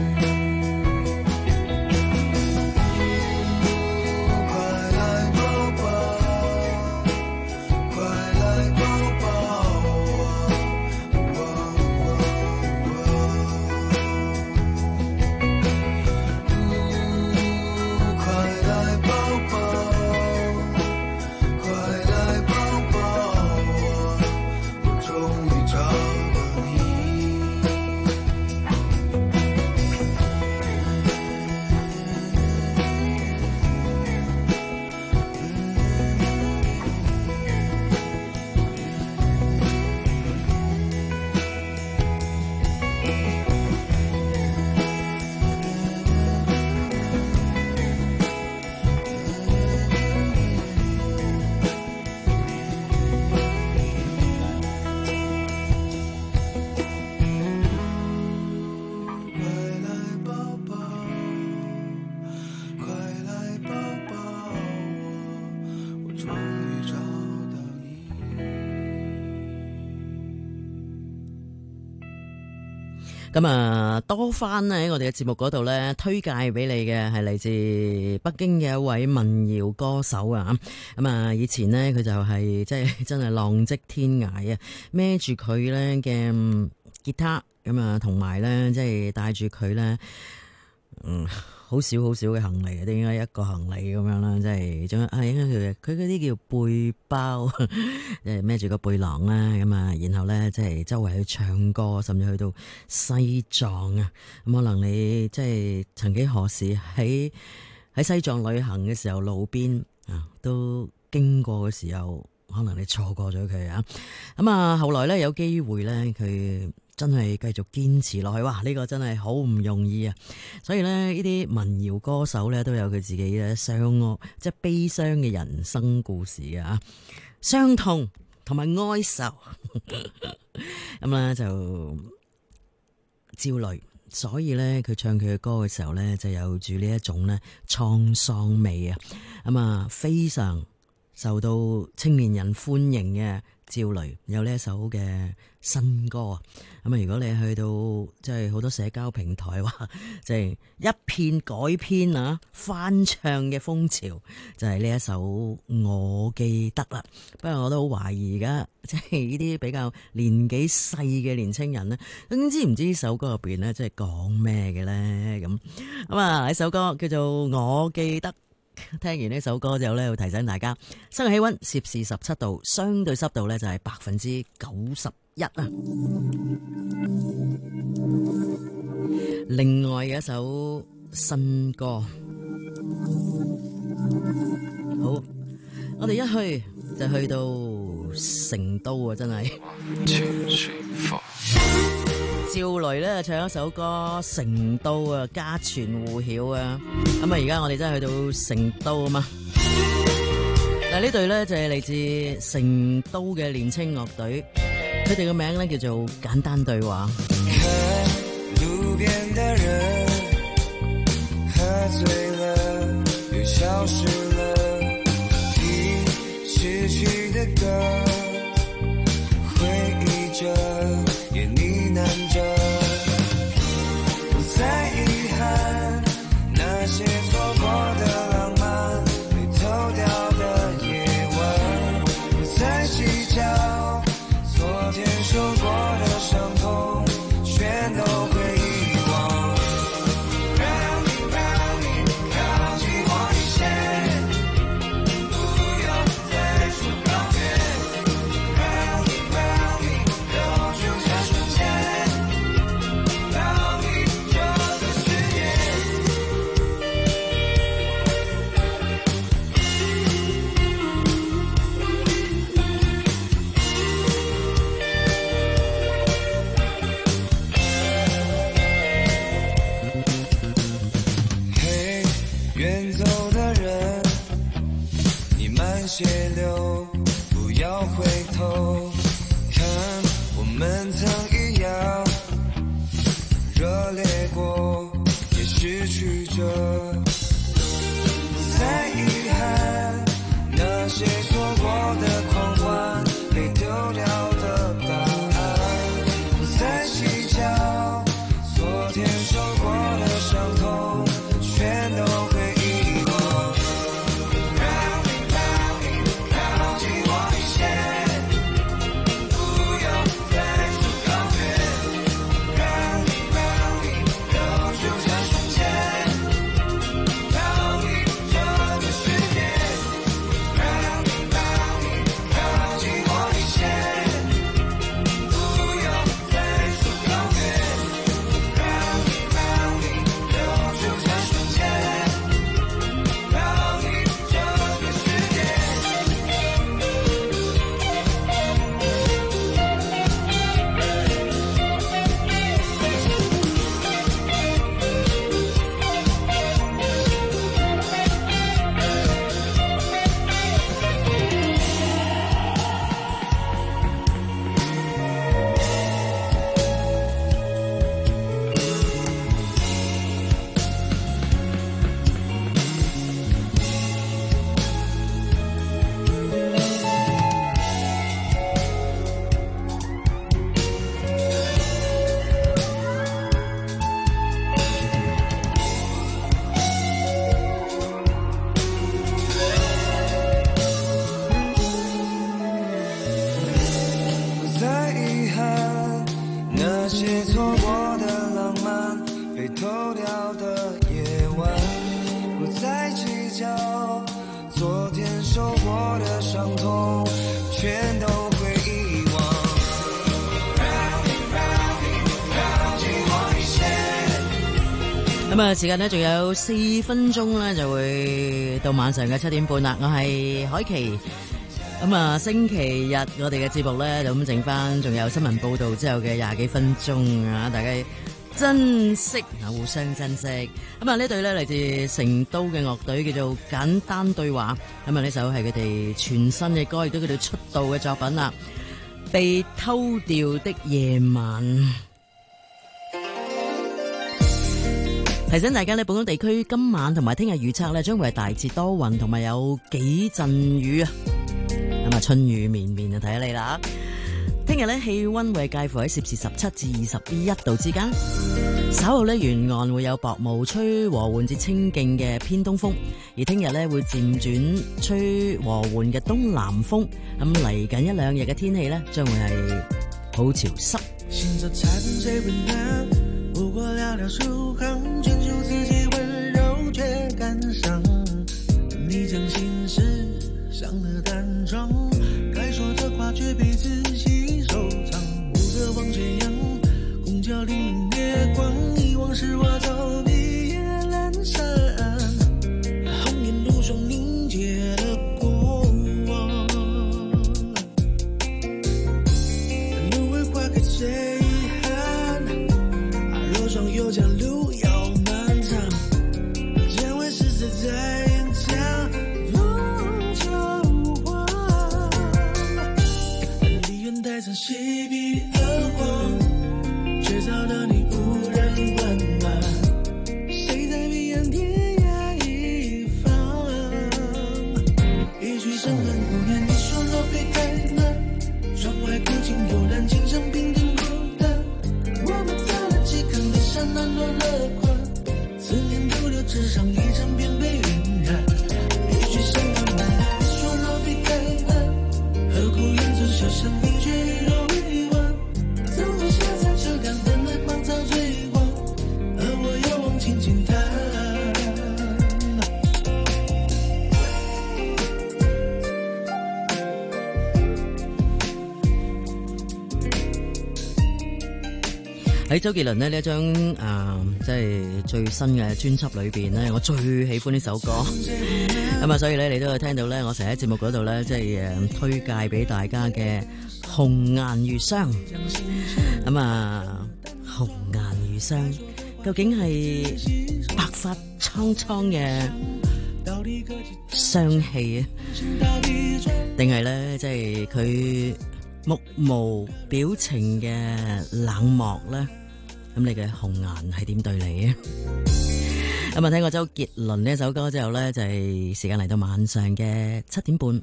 咁啊，多番咧喺我哋嘅節目嗰度咧，推介俾你嘅係嚟自北京嘅一位民謠歌手啊！咁啊，以前呢，佢就係即係真係浪跡天涯啊，孭住佢咧嘅吉他，咁啊，同埋咧即係帶住佢咧，好少嘅行李，點解一個行李咁樣啦？即係仲有應該佢嗰啲叫背包，即係孭住個背囊啦，咁啊，然後咧即係周圍去唱歌，甚至去到西藏啊。咁可能你即係曾幾何時喺西藏旅行嘅時候，路邊啊都經過嘅時候，可能你錯過咗佢啊。咁啊，後來咧有機會咧，佢真係繼續堅持落去，哇！呢個真係好唔容易啊！所以咧，呢啲民謠歌手咧都有佢自己嘅即係悲傷嘅人生故事嘅啊，傷痛同埋哀愁，咁咧就焦慮。所以咧，佢唱佢嘅歌嘅時候咧，就有住呢一種咧滄桑味啊！咁啊，非常受到青年人歡迎嘅焦慮，有呢一首嘅新歌啊！咁啊，如果你去到即係好多社交平台話，即係一片改編啊、翻唱嘅風潮，就係呢一首我記得啦。不過我都好懷疑而家即係呢啲比較年紀細嘅年青人呢，究竟知唔知呢首歌入邊呢，即係講咩嘅咧？咁啊，呢首歌叫做我記得。聽完呢首歌之後咧，要提醒大家，室外氣溫攝氏17度，相對濕度咧就係91%啊。另外嘅一首新歌，好，我哋一去就去到成都啊，真係。趙雷咧唱一首歌《成都》啊，家傳戶曉啊。咁啊，而家我哋真係去到成都啊嘛。嗱，呢隊咧就係嚟自成都嘅年青樂隊，佢哋嘅名咧叫做簡單對話。 路邊的人喝醉了又消失了，聽逝去的歌回憶着也呢喃着，不再遺憾那些錯過的浪漫，被偷掉的夜晚，不再計較昨天受過的傷痛，全都會遺忘。讓你靠近我一些，不要再說告別。讓你留住這瞬間，逃離這個世界。嘿，遠走的人，你慢些溜，不要回頭，看我們曾一樣热烈过，也失去着，不再遗憾那些错过的狂欢，被丢掉的答案，不再计较昨天受过的伤痛，全都会遗忘。让你靠近我一些，不要再说告别。让你留住这瞬间，逃离这个世界。让你靠近我一些，不要再说告别。让你留住这瞬间，逃离这个世界。不再遗憾那些错过的浪漫，被偷掉的夜晚，不再计较昨天受过的伤痛，全都会遗忘。让你靠近我一些。 咁啊，時間呢仲有4分鐘呢，就會到晚上嘅7點半啦。我係海琪。咁啊，星期日我哋嘅節目咧，就咁剩翻，仲有新聞報道之後嘅20幾分鐘啊，大家珍惜啊，互相珍惜。咁啊，呢隊咧嚟自成都嘅樂隊叫做簡單對話。咁啊，呢首係佢哋全新嘅歌，亦都佢哋出道嘅作品啦。被偷掉的夜晚。提醒大家咧，本港地區今晚同埋聽日預測咧，將會係大致多雲同埋有幾陣雨啊。咁啊，春雨綿綿啊，睇下你啦。聽日咧氣溫會介乎喺攝氏17至21度之間。稍後咧沿岸會有薄霧，吹和緩至清勁嘅偏東風。而聽日咧會漸轉吹和緩嘅東南風。咁嚟緊1、2日嘅天氣咧，將會係好潮濕。 醒着才跟谁温暖，不过寥寥数行，追求自己温柔却感伤。你将心事想得淡妆，该说的话却被仔细收藏。无色望斜阳，空调粼粼月光，遗忘是我走毕夜阑珊。红颜如霜凝结了过往，路会花开最遗憾，若霜又将路遥漫长，将会是谁在演讲风秋黄，离远带着嬉皮而黄，却找到你无人关怀，谁在彼岸天涯一方，一曲深恨不念，你说若非太难，窗外古琴悠然，琴声平平孤单，我们在了几颗离山难落了款，思念徒留纸上一尘便被晕染，一曲深恨不念，你说若非太难，何苦言尊小声，你却语若委婉，怎会下在这干等待芒草追光，而我又望轻轻叹。 喺周杰倫呢一張即係最新嘅專輯裏邊呢，我最喜歡呢首歌。咁啊，所以咧你都有聽到咧，我成日喺節目嗰度咧，即係推介俾大家嘅《紅顏餘霜》。咁啊，《紅顏餘霜》究竟係白髮蒼蒼嘅傷氣啊，定係咧即係佢目無表情嘅冷漠咧？ 咁你嘅紅顏係點對你啊？咁啊，聽過周杰倫呢一首歌之後呢，就係時間嚟到晚上嘅7點半。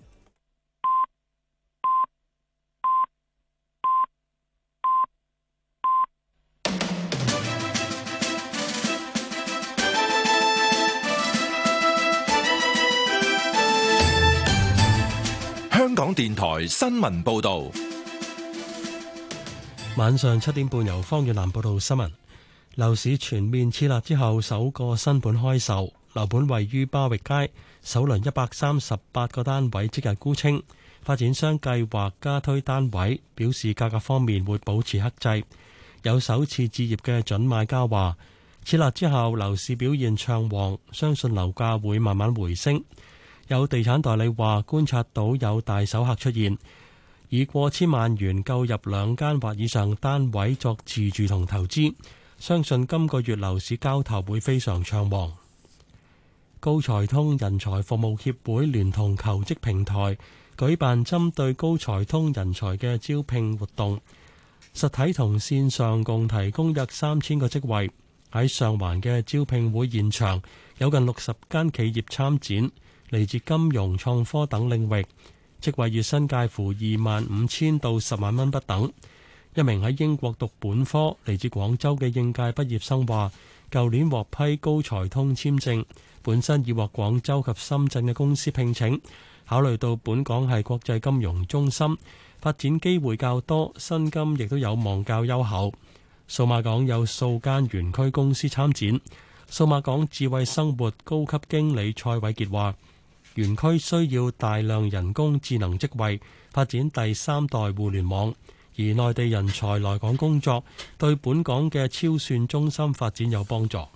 香港電台新聞報道。 晚上7點半由方遠南報道新聞。樓市全面設立之後，首個新盤開售，樓盤位於巴域街，首輪138個單位即日沽清。發展商計劃加推單位，表示價格方面會保持克制。有首次置業嘅準買家話，設立之後樓市表現暢旺，相信樓價會慢慢回升。有地產代理話觀察到有大手客出現，以過千萬元購入2間或以上單位作自住同投資，相信今個月樓市交投會非常暢旺。高才通人才服務協會聯同求職平台舉辦針對高才通人才嘅招聘活動，實體同線上共提供約3000個職位。喺上環嘅招聘會現場有近60間企業參展，嚟自金融、創科等領域，職位月薪介乎25,000到10萬蚊不等。一名喺英國讀本科嚟自廣州嘅應屆畢業生話，舊年獲批高才通簽證，本身已獲廣州及深圳嘅公司聘請，考慮到本港係國際金融中心，發展機會較多，薪金亦都有望較優厚。數碼港有數間園區公司參展，數碼港智慧生活高級經理蔡偉傑話，園區需要大量人工智能職位，發展第3代互聯網，而內地人才來港工作，對本港嘅超算中心發展有幫助。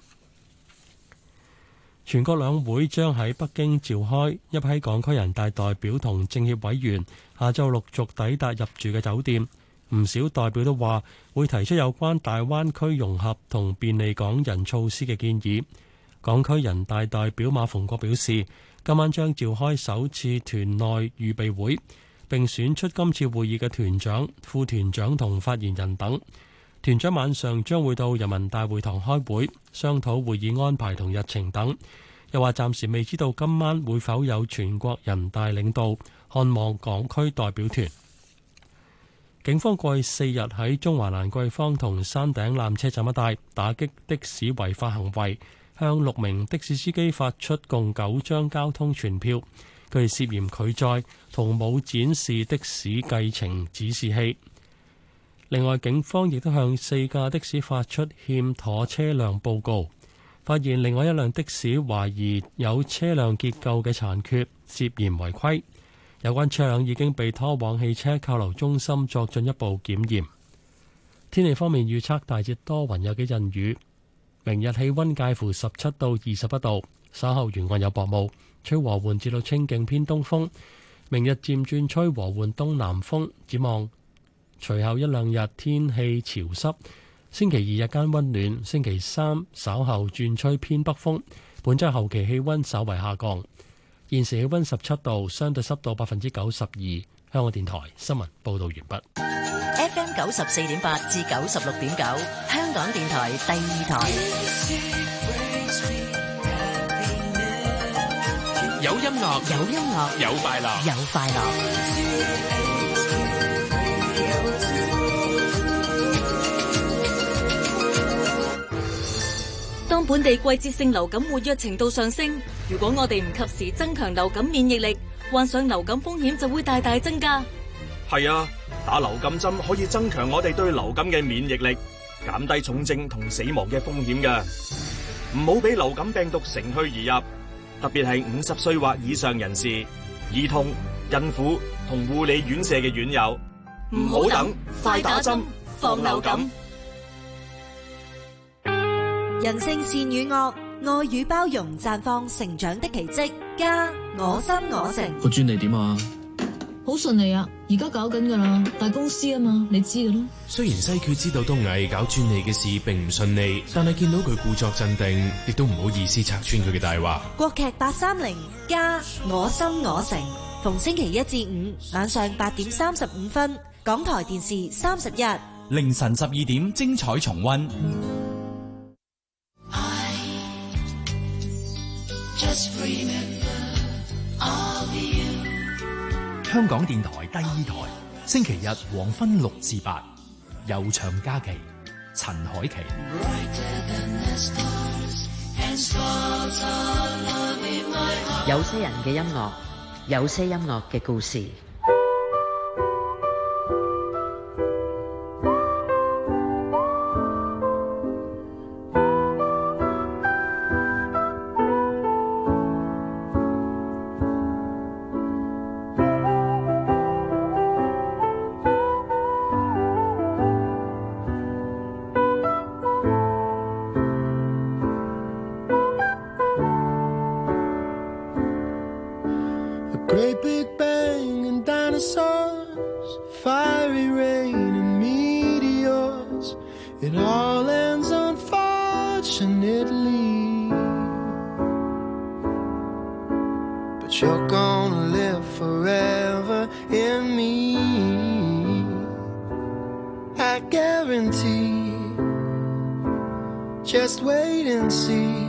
全國兩會將喺北京召開，一批港區人大代表同政協委員下晝陸續抵達入住嘅酒店，唔少代表都話會提出有關大灣區融合同便利港人措施嘅建議。港區人大代表馬逢國表示，今晚將召開首次團內預備會，並選出今次會議嘅團長、副團長同發言人等。團長晚上將會到人民大會堂開會，商討會議安排同日程等。又話暫時未知道今晚會否有全國人大領導看望港區代表團。警方過去4日喺中華蘭桂坊同山頂纜車站一帶打擊的士違法行為，向6名的士司機發出共9張交通傳票，佢哋涉嫌拒載同冇展示的士計程指示器。另外，警方亦都向4架的士發出欠妥車輛報告，發現另外一輛的士懷疑有車輛結構嘅殘缺，涉嫌違規。有關車輛已經被拖往汽車扣留中心作進一步檢驗。天氣方面預測大致多雲有幾陣雨，明日氣溫介乎17到21度，稍後沿岸有薄霧，吹和緩至到清勁偏東風。明日漸轉吹和緩東南風，展望隨後1-2日天氣潮濕。星期2日間溫暖，星期3稍後轉吹偏北風。本週後期氣溫稍為下降。現時氣溫17度，相對濕度92%。香港電台新聞報道完畢。 FM 94.8至96.9，香港電台第2台。 有音樂， 有音樂， 有快樂， 有快樂。 當本地季節性流感活躍程度上升，如果我哋唔及時增強流感免疫力，患上流感風險就會大大增加。 係啊，打流感針可以增強我哋對流感嘅免疫力，減低重症同死亡嘅風險㗎。唔好俾流感病毒乘虛而入，特別係50歲或以上人士、兒童、孕婦同護理院舍嘅院友。 唔好等，快打針，防流感。 人性善與惡，愛與包容，綻放成長的奇蹟。家我心我城個專利點啊？ 好順利啊！而家搞緊噶啦，大公司啊嘛，你知噶啦。 雖然西決知道東毅搞專利嘅事並唔順利，但係見到佢故作鎮定，亦都唔好意思拆穿佢嘅大話。 國劇830家我心我城，逢星期1至5晚上8點35分，港台電視31。 凌晨12點精彩重溫。 香港電台第二台，星期日黃昏6至8，悠長假期，陳凱琪。 有些人嘅音樂，有些音樂嘅故事。 Great big bang and dinosaurs, fiery rain and meteors. It all ends unfortunately, but you're gonna live forever in me, I guarantee. Just wait and see.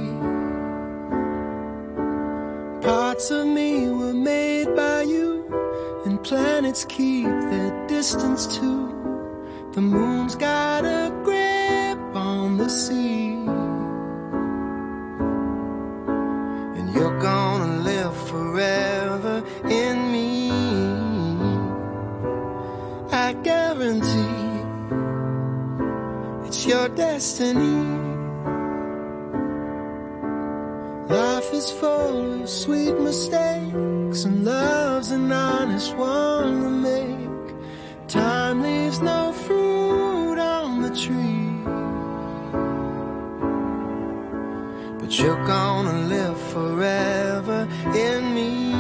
Parts of me were made by you, and planets keep their distance too. The moon's got a grip on the sea, and you're gonna live forever in me, I guarantee. It's your destiny. Life is full of sweet mistakes, and love's an honest one to make. Time leaves no fruit on the tree, but you're gonna live forever in me,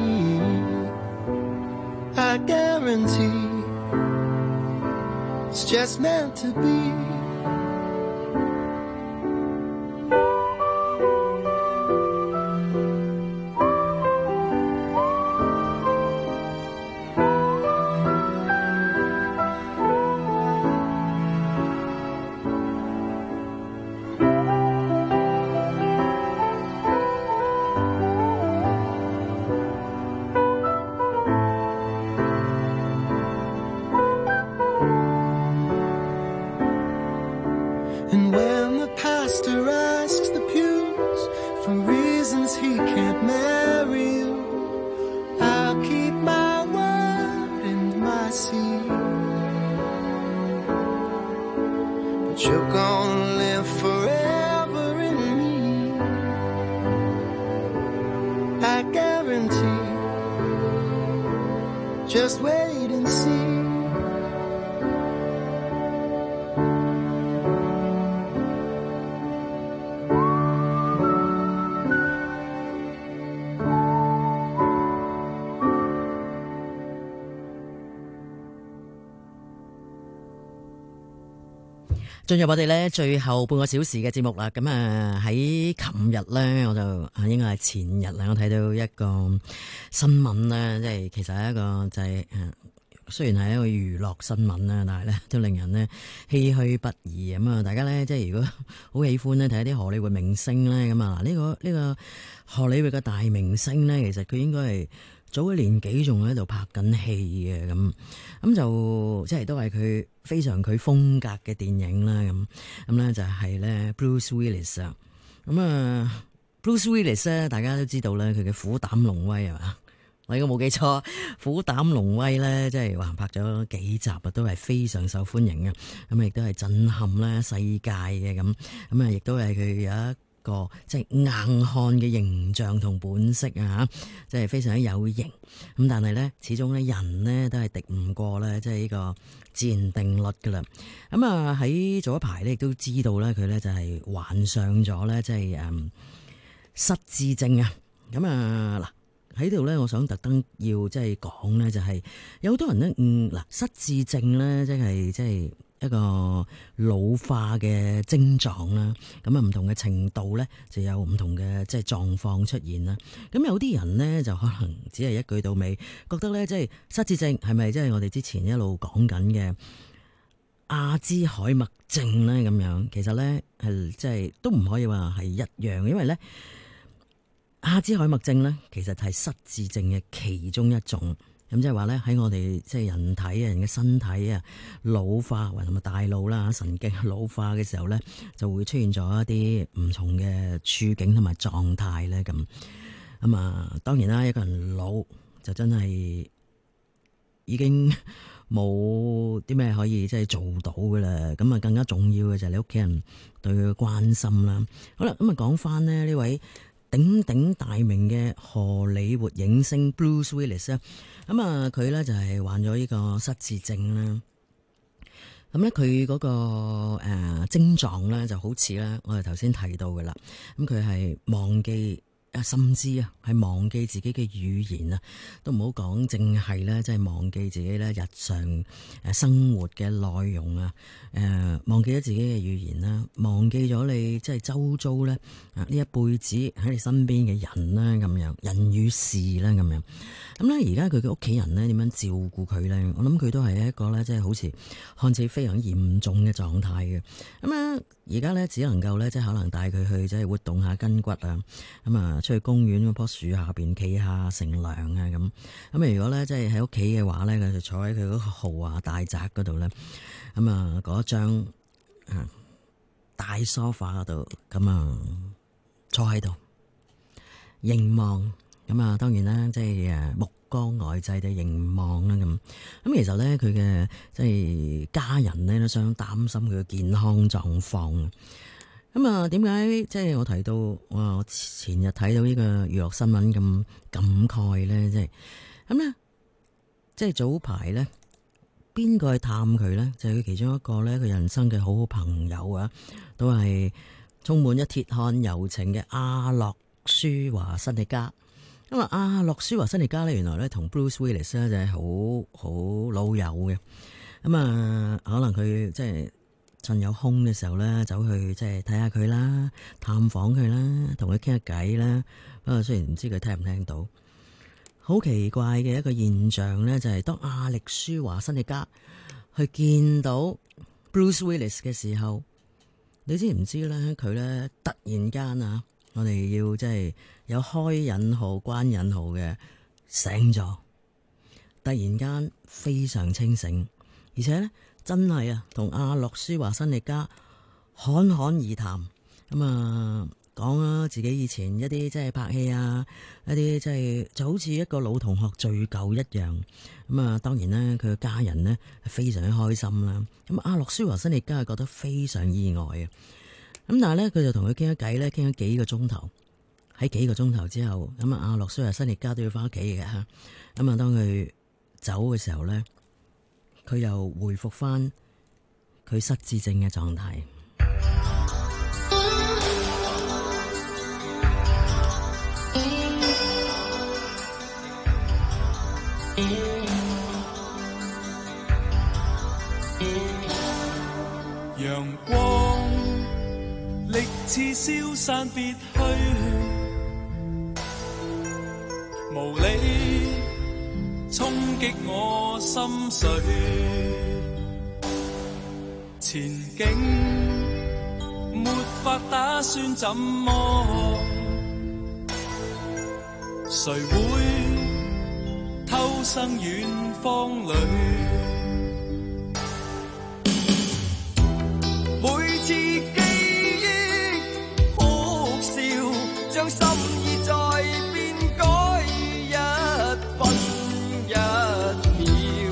I guarantee. It's just meant to be. And when the pastor asks the pews for reasons he can't marry you, I'll keep my word and my seed, but you're gonna live forever in me, I guarantee. Just wait and see. 進入我哋咧最後半個小時嘅節目啦，咁啊喺琴日咧我就應該係前日啦，我睇到一個新聞咧，即係其實係一個就係雖然係一個娛樂新聞啦，但係咧都令人咧唏噓不已咁啊！大家咧即係如果好喜歡咧睇一啲荷里活明星咧咁啊，呢個荷里活嘅大明星咧，其實佢應該係早一年幾仲喺度拍緊戲嘅咁就即係都係佢非常佢風格嘅電影啦咁咧就係咧 Bruce Willis 啊Bruce Willis 咧大家都知道咧佢嘅虎膽龍威係嘛？我應該冇記錯，虎膽龍威咧即係話拍咗幾集啊，都係非常受歡迎嘅，咁亦都係震撼咧世界嘅咁啊，亦都係佢有一個即係硬漢嘅形象同本色啊，即係非常之有型。咁但係咧，始終咧人咧都係敵唔過咧，即係呢個自然定律噶啦。咁啊喺早一排咧，亦都知道咧佢咧就係患上咗咧，即係失智症啊。咁啊嗱。喺度咧，我想特登要即係講咧，就係有好多人咧，嗱失智症咧，即係一個老化嘅症狀啦。咁啊，唔同嘅程度咧，就有唔同嘅即係狀況出現啦。咁有啲人咧，就可能只係一句到尾，覺得咧，即係失智症係咪即係我哋之前一路講緊嘅阿茲海默症咧咁樣，其實咧係即係都唔可以話係一樣，因為咧阿茲海默症咧其實係失智症嘅其中一種。咁即係話咧喺我哋即係人體啊，人嘅身體啊老化同埋大腦啦神經老化嘅時候咧，就會出現咗一啲唔同嘅處境同埋狀態咧咁。咁啊，當然啦，一個人老就真係已經冇啲咩可以即係做到噶啦。咁啊，更加重要嘅就係你屋企人對佢嘅關心啦。好啦，咁啊講翻呢位鼎鼎大名嘅荷里活影星 Bruce Willis 啊，咁啊佢咧就係患咗呢個失智症啦。咁咧佢嗰個症狀咧就好似咧我哋頭先提到嘅啦。咁佢係忘記甚至啊係忘記自己嘅語言啊，都唔好講，淨係咧即係忘記自己咧日常生活嘅內容啊，忘記咗自己嘅語言啦，忘記咗你即係周遭咧呢一輩子喺你身邊嘅人啦，咁樣人與事啦咁樣。咁咧而家佢嘅屋企人咧點樣照顧佢咧？我諗佢都係一個咧即係好似看似非常嚴重嘅狀態嘅。咁啊而家咧只能夠咧即係可能帶佢去即係活動下筋骨啊，咁啊出去公園嗰棵樹下邊企下乘涼啊咁。咁如果咧即係喺屋企嘅話咧，佢就坐喺佢嗰個豪華大宅嗰度咧，咁啊嗰張大梳化嗰度，咁啊坐喺度凝望。咁啊，當然啦，即係目光呆滯地凝望啦咁。咁其實咧，佢嘅即係家人咧都相當擔心佢嘅健康狀況。咁啊，點解即係我提到我前日睇到呢個娛樂新聞咁感慨咧？即係咁咧，即係早排咧，邊個去探佢咧？就係佢其中一個咧，佢人生嘅好朋友啊，都係充滿一鐵漢柔情嘅阿諾舒華辛力加。咁啊，阿諾舒華辛力加咧，原來咧同 Bruce Willis 咧就係好老友嘅。咁啊，可能佢即係趁有空嘅時候咧，走去即係睇下佢啦，探訪佢啦，同佢傾下偈啦。不過雖然唔知佢聽唔聽到，好奇怪嘅一個現象咧，就係當阿諾舒華辛力加去見到 Bruce Willis 嘅時候，你知唔知咧？佢咧突然間啊！我哋要即係有開引號關引號嘅醒咗，突然間非常清醒，而且咧真係啊同阿諾舒華辛力加侃侃而談，咁啊講啊自己以前一啲即係拍戲啊，一啲即係就好似一個老同學聚舊一樣。咁啊當然咧佢嘅家人咧非常之開心啦。咁阿諾舒華辛力加係覺得非常意外啊。咁但係咧，佢就同佢傾咗偈咧，傾咗幾個鐘頭。喺幾個鐘頭之後，咁啊，阿諾舒華辛力加都要翻屋企嘅吓。咁啊，當佢走嘅時候咧，佢又回復翻佢失智症嘅狀態。 陽光力似消散別去，無理衝擊我心碎，前景沒法打算怎麼，誰會偷生遠方裏，每次記憶哭笑，將心意再變改一分一秒，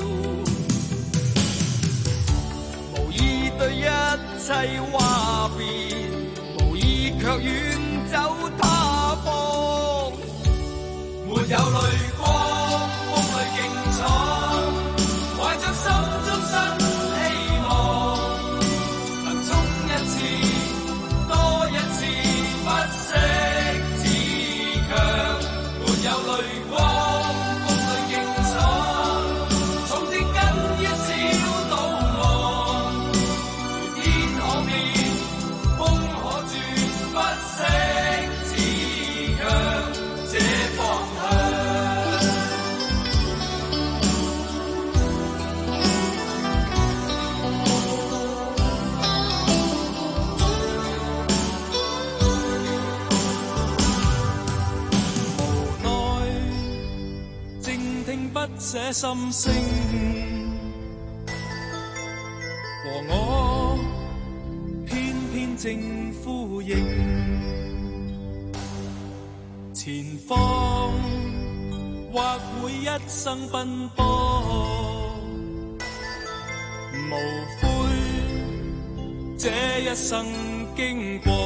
無意對一切話別，無意卻遠走他方，沒有淚光，夢裏競闖，懷着心中新希望，能衝一次多一次，不息自強，沒有淚光，夢裏競闖，從前緊於小島岸，天可變，風可轉，不息自強，這方向。 寫心聲，和我偏偏正呼應，前方或會一生奔波，無悔這一生經過，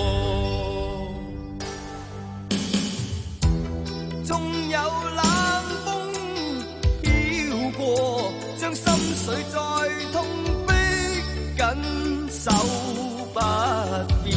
縱有冷風飄過，將心水再痛逼緊守不變，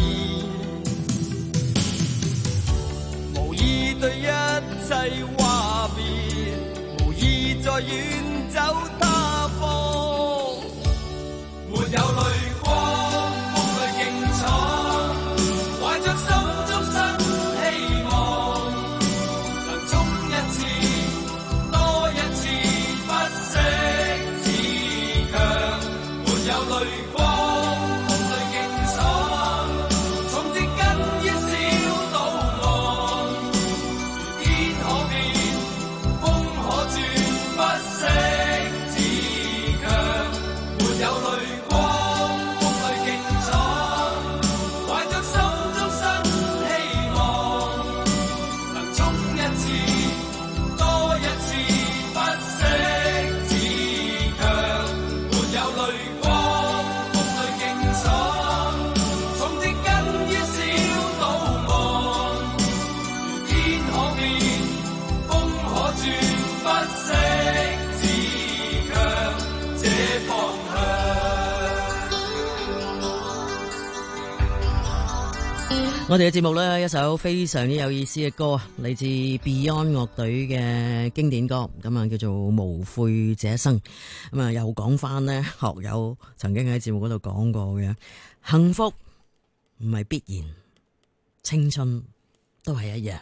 無意對一切話別，無意再遠走他方，沒有淚光夢裏競闖，懷着心中新希望，能衝一次多一次，不息自強，沒有淚光夢裏競闖，從植根於小島岸，天可變風可轉，不息自強，沒有淚光夢裏競闖，懷着心中新希望，能衝一次多一次，不息自強，沒有淚光夢裏競闖，從植根於小島岸，天可變風可轉，不息自強，這方向。 我哋嘅節目呢，一首非常之有意思嘅歌，嚟自 Beyond 樂隊嘅經典歌，咁啊叫做《無悔這一生》。咁啊又講翻呢，學友曾經喺節目嗰度講過嘅，幸福唔係必然，青春都係一樣。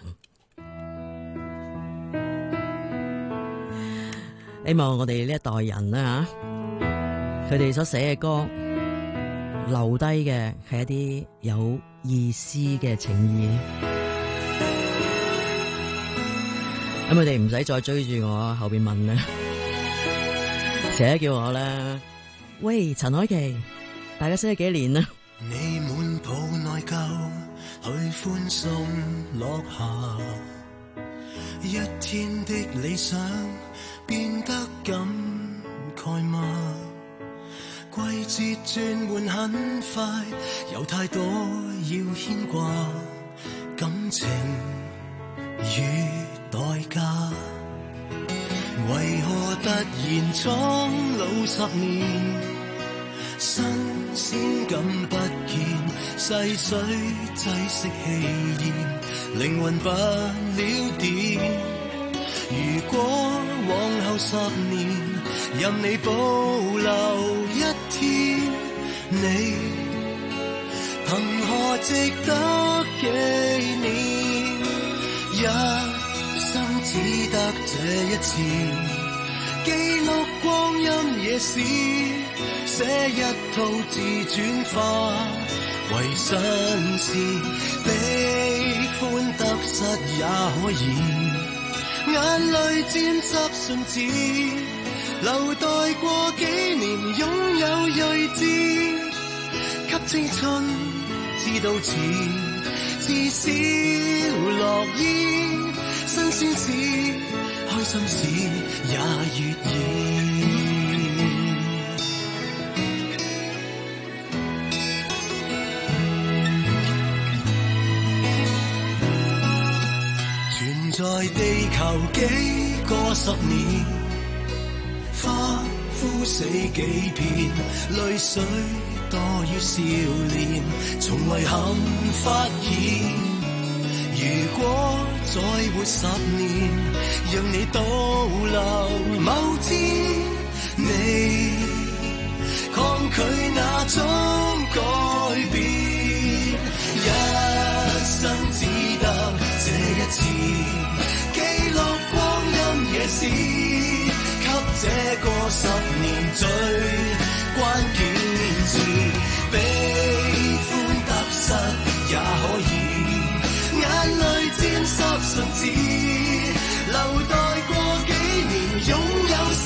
希望我哋呢一代人啦吓，佢哋所寫嘅歌留低嘅係一啲有意思嘅情意，咁佢哋唔使再追住我後邊問啦，成日叫我啦，喂陳凱琪，大家識咗幾年啦？ 你滿肚內疚，去歡送落霞，一天的理想變得感慨嗎？季節轉換很快，有太多要牽掛，感情與代價，為何突然蒼老10年，新鮮感不見，細水擠熄氣焰，靈魂不了電。如果往後10年，任你保留一天，你憑何值得紀念？一生只得這一次，記錄光陰野史，寫一套自傳化為新詩，悲歡得失也可以，眼淚沾濕信紙，留待過幾年擁有睿智，給青春知道遲，至少樂意，新鮮事開心事也悅意，存在地球幾個10年，花枯死幾片，淚水多於少年，從遺憾發現，如果再活10年，讓你倒流某天，你抗拒那種改變，一生只得這一次，記錄光陰野史，給這個10年最關鍵字，悲歡得失也可以，眼淚沾濕信紙，留待過幾年擁有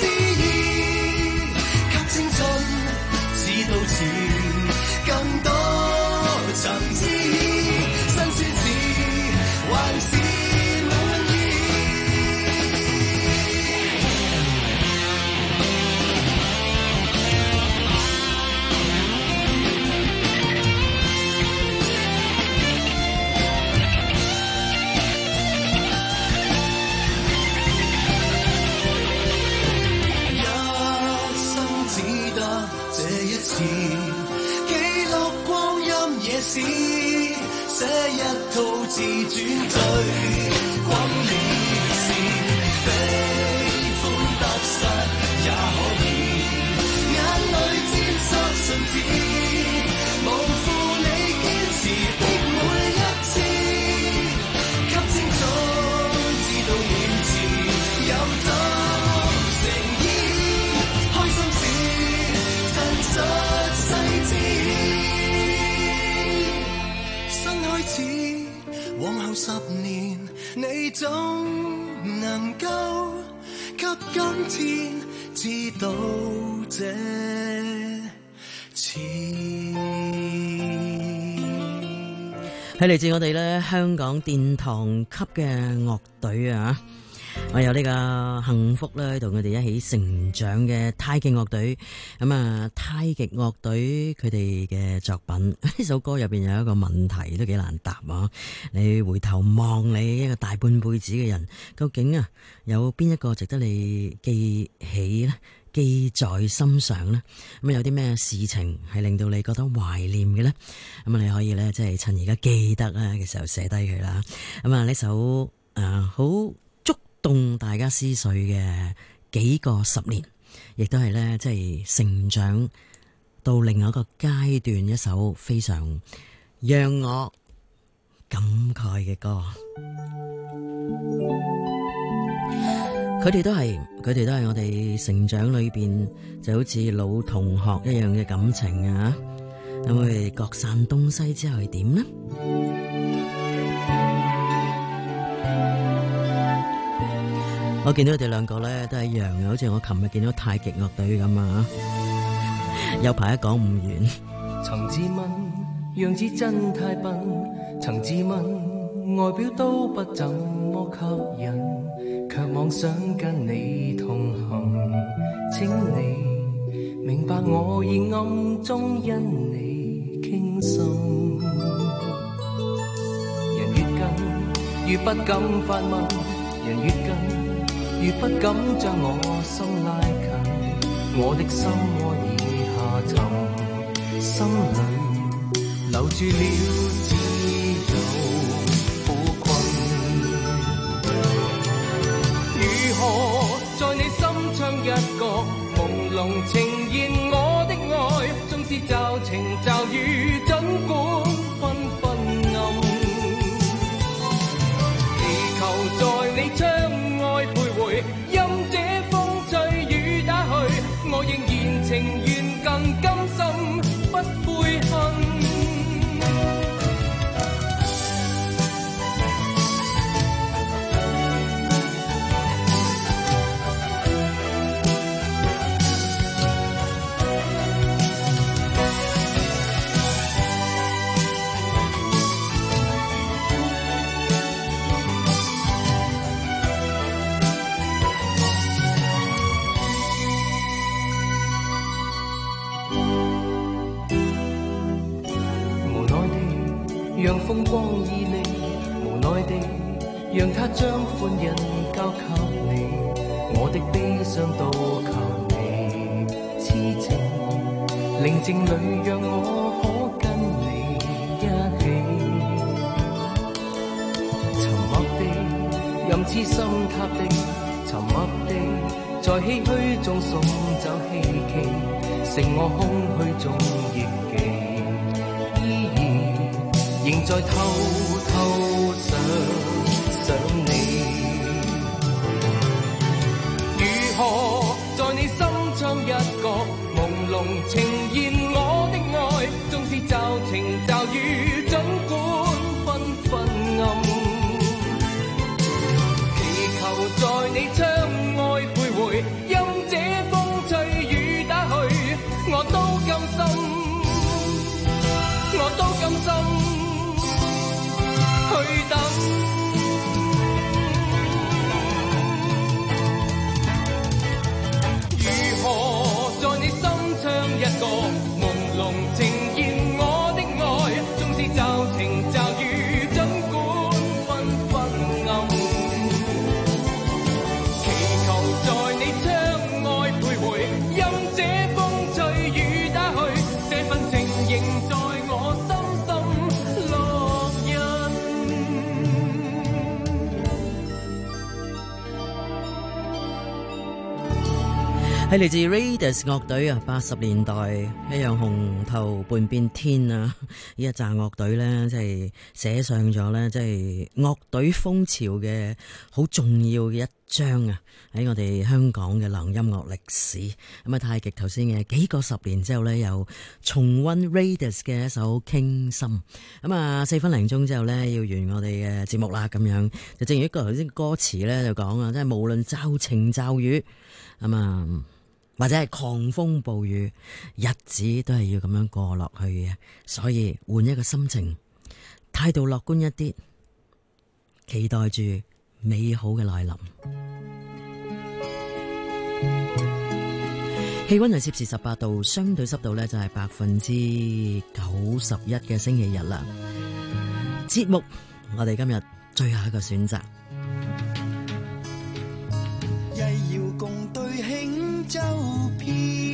套自轉最轟烈線，悲歡得失也可以，眼淚沾濕信紙，無負你堅持的每一次，給清楚知道面前有多誠意，開心時陳述細緻，新開始往後10年，你總能夠給今天知道這次。 係嚟自我哋咧香港殿堂級嘅樂隊啊！我有呢個幸福咧，同佢哋一起成長嘅太極樂隊。咁啊，太極樂隊佢哋嘅作品，呢首歌入邊有一個問題都幾難答啊！你回頭望你一個大半輩子嘅人，究竟啊有邊一個值得你記起呢？記在心上呢？咁有啲咩事情係令到你覺得懷念嘅呢？咁你可以呢，即係趁而家記得啊嘅時候寫低佢啦。咁啊，呢首好觸動大家思緒嘅幾個10年，亦都係呢，即係成長到另外一個階段，一首非常讓我感慨嘅歌。佢哋都係我哋成長裏邊就好似老同學一樣嘅感情啊！咁佢哋各散東西之後係點呢？我見到佢哋兩個咧都係一樣嘅，好似我琴日見到太極樂隊咁啊！有排講唔完。 曾自問樣子真太笨，曾自問外表都不怎麼吸引，卻妄想跟你同行，請你明白我已暗中因你傾心。人越近越不敢發問，人越近越不敢將我心拉近，我的心窩已下沉，心裏留住了只有苦困。如何在你心窗一角朦朧呈現我的愛，縱是驟晴驟雨盡管紛紛暗，祈求在你窗外徘徊，任這風吹雨打去，我仍然情願更甘心不悔恨。讓風光旖旎，無奈地讓它將歡欣交給你，我的悲傷都靠你痴情，寧靜裏讓我可跟你一起，沉默地任痴心塌的，沉默地在唏噓中送走希冀，剩我空虛中憶記，仍在偷偷想你，如何在你心窗一角朦朧呈現我的愛，縱是驟晴驟雨盡管紛紛暗，祈求在你窗外徘徊，任這風吹雨打去，我都甘心，我都甘心去等。 係嚟自 Raidas 樂隊啊，80年代一樣紅頭半邊天啊！呢一紮樂隊咧，即係寫上咗咧，即係樂隊風潮嘅好重要嘅一章啊！喺我哋香港嘅流行音樂歷史。咁啊，太極頭先嘅幾個十年之後咧，又重溫 Raidas 嘅一首傾心。咁啊，4分零鐘之後咧，要完我哋嘅節目啦，咁樣就正如一個頭先歌詞咧就講啊，即係無論驟晴驟雨，咁啊。或者係狂風暴雨，日子都係要咁樣過落去嘅，所以換一個心情，態度樂觀一啲，期待住美好嘅來臨。氣溫係攝氏18度，相對濕度呢就係91%嘅星期日啦。節目我哋今日最後一個選擇。 一要共對輕舟飄，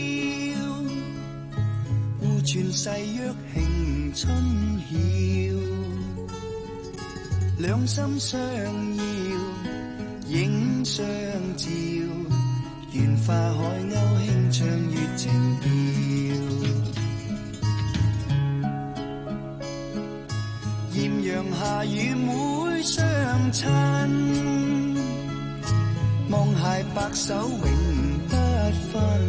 互傳誓約慶春曉，兩心相邀影相照，緣化海鷗輕唱月情調，艷陽下與妹相親，望鞋白首永不分，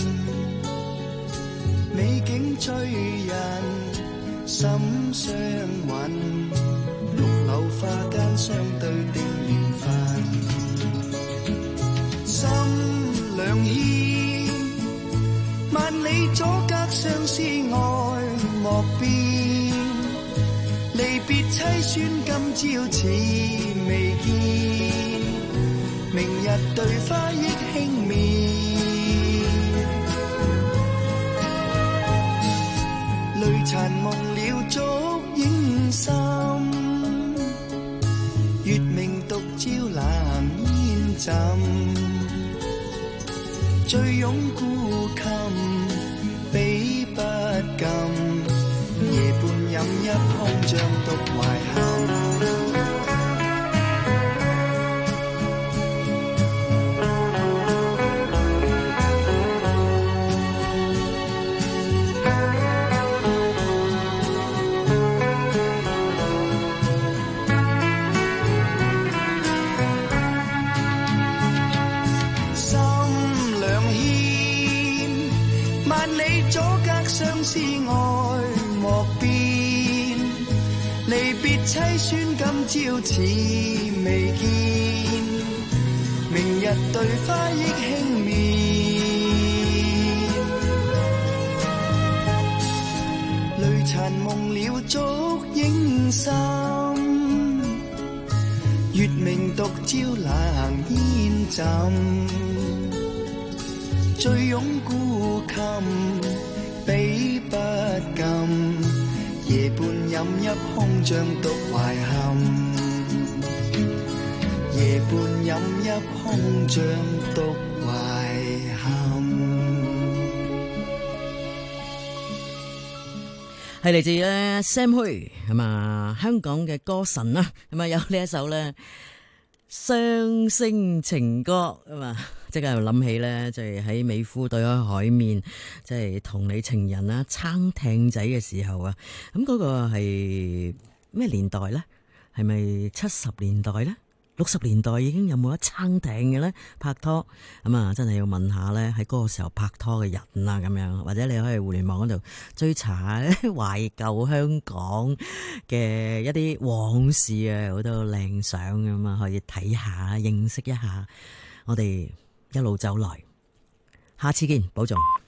美景醉人心相韻，綠柳花間相對定緣分，心兩牽，萬里阻隔相思愛莫變，離別凄酸今朝似未見，明日對花憶輕面，淚殘夢了燭影深，月明獨照冷煙枕，醉擁孤琴比不禁，夜半飲一空像獨懷憾。相思愛莫變，離別凄酸今朝似未見，明日對花憶輕面，淚殘夢了燭影深，月明獨照冷煙枕，醉擁孤琴比不禁，夜半飲一空像獨懷憾，夜半飲一空像獨懷憾。 係嚟自咧 Sam Hui 係嘛，香港嘅歌神啦，咁啊有呢一首咧雙星情歌啊嘛。即係諗起咧，就係喺美孚對開海面，即係同你情人啊撐艇仔嘅時候啊，咁嗰個係咩年代咧？係咪70年代咧？60年代已經有冇得撐艇嘅咧？拍拖咁啊，真係要問下咧，喺嗰個時候拍拖嘅人啊，咁樣或者你可以互聯網嗰度追查下懷舊香港嘅一啲往事啊，好多靚相咁啊，可以睇下認識一下我哋。一路走來，下次見，保重。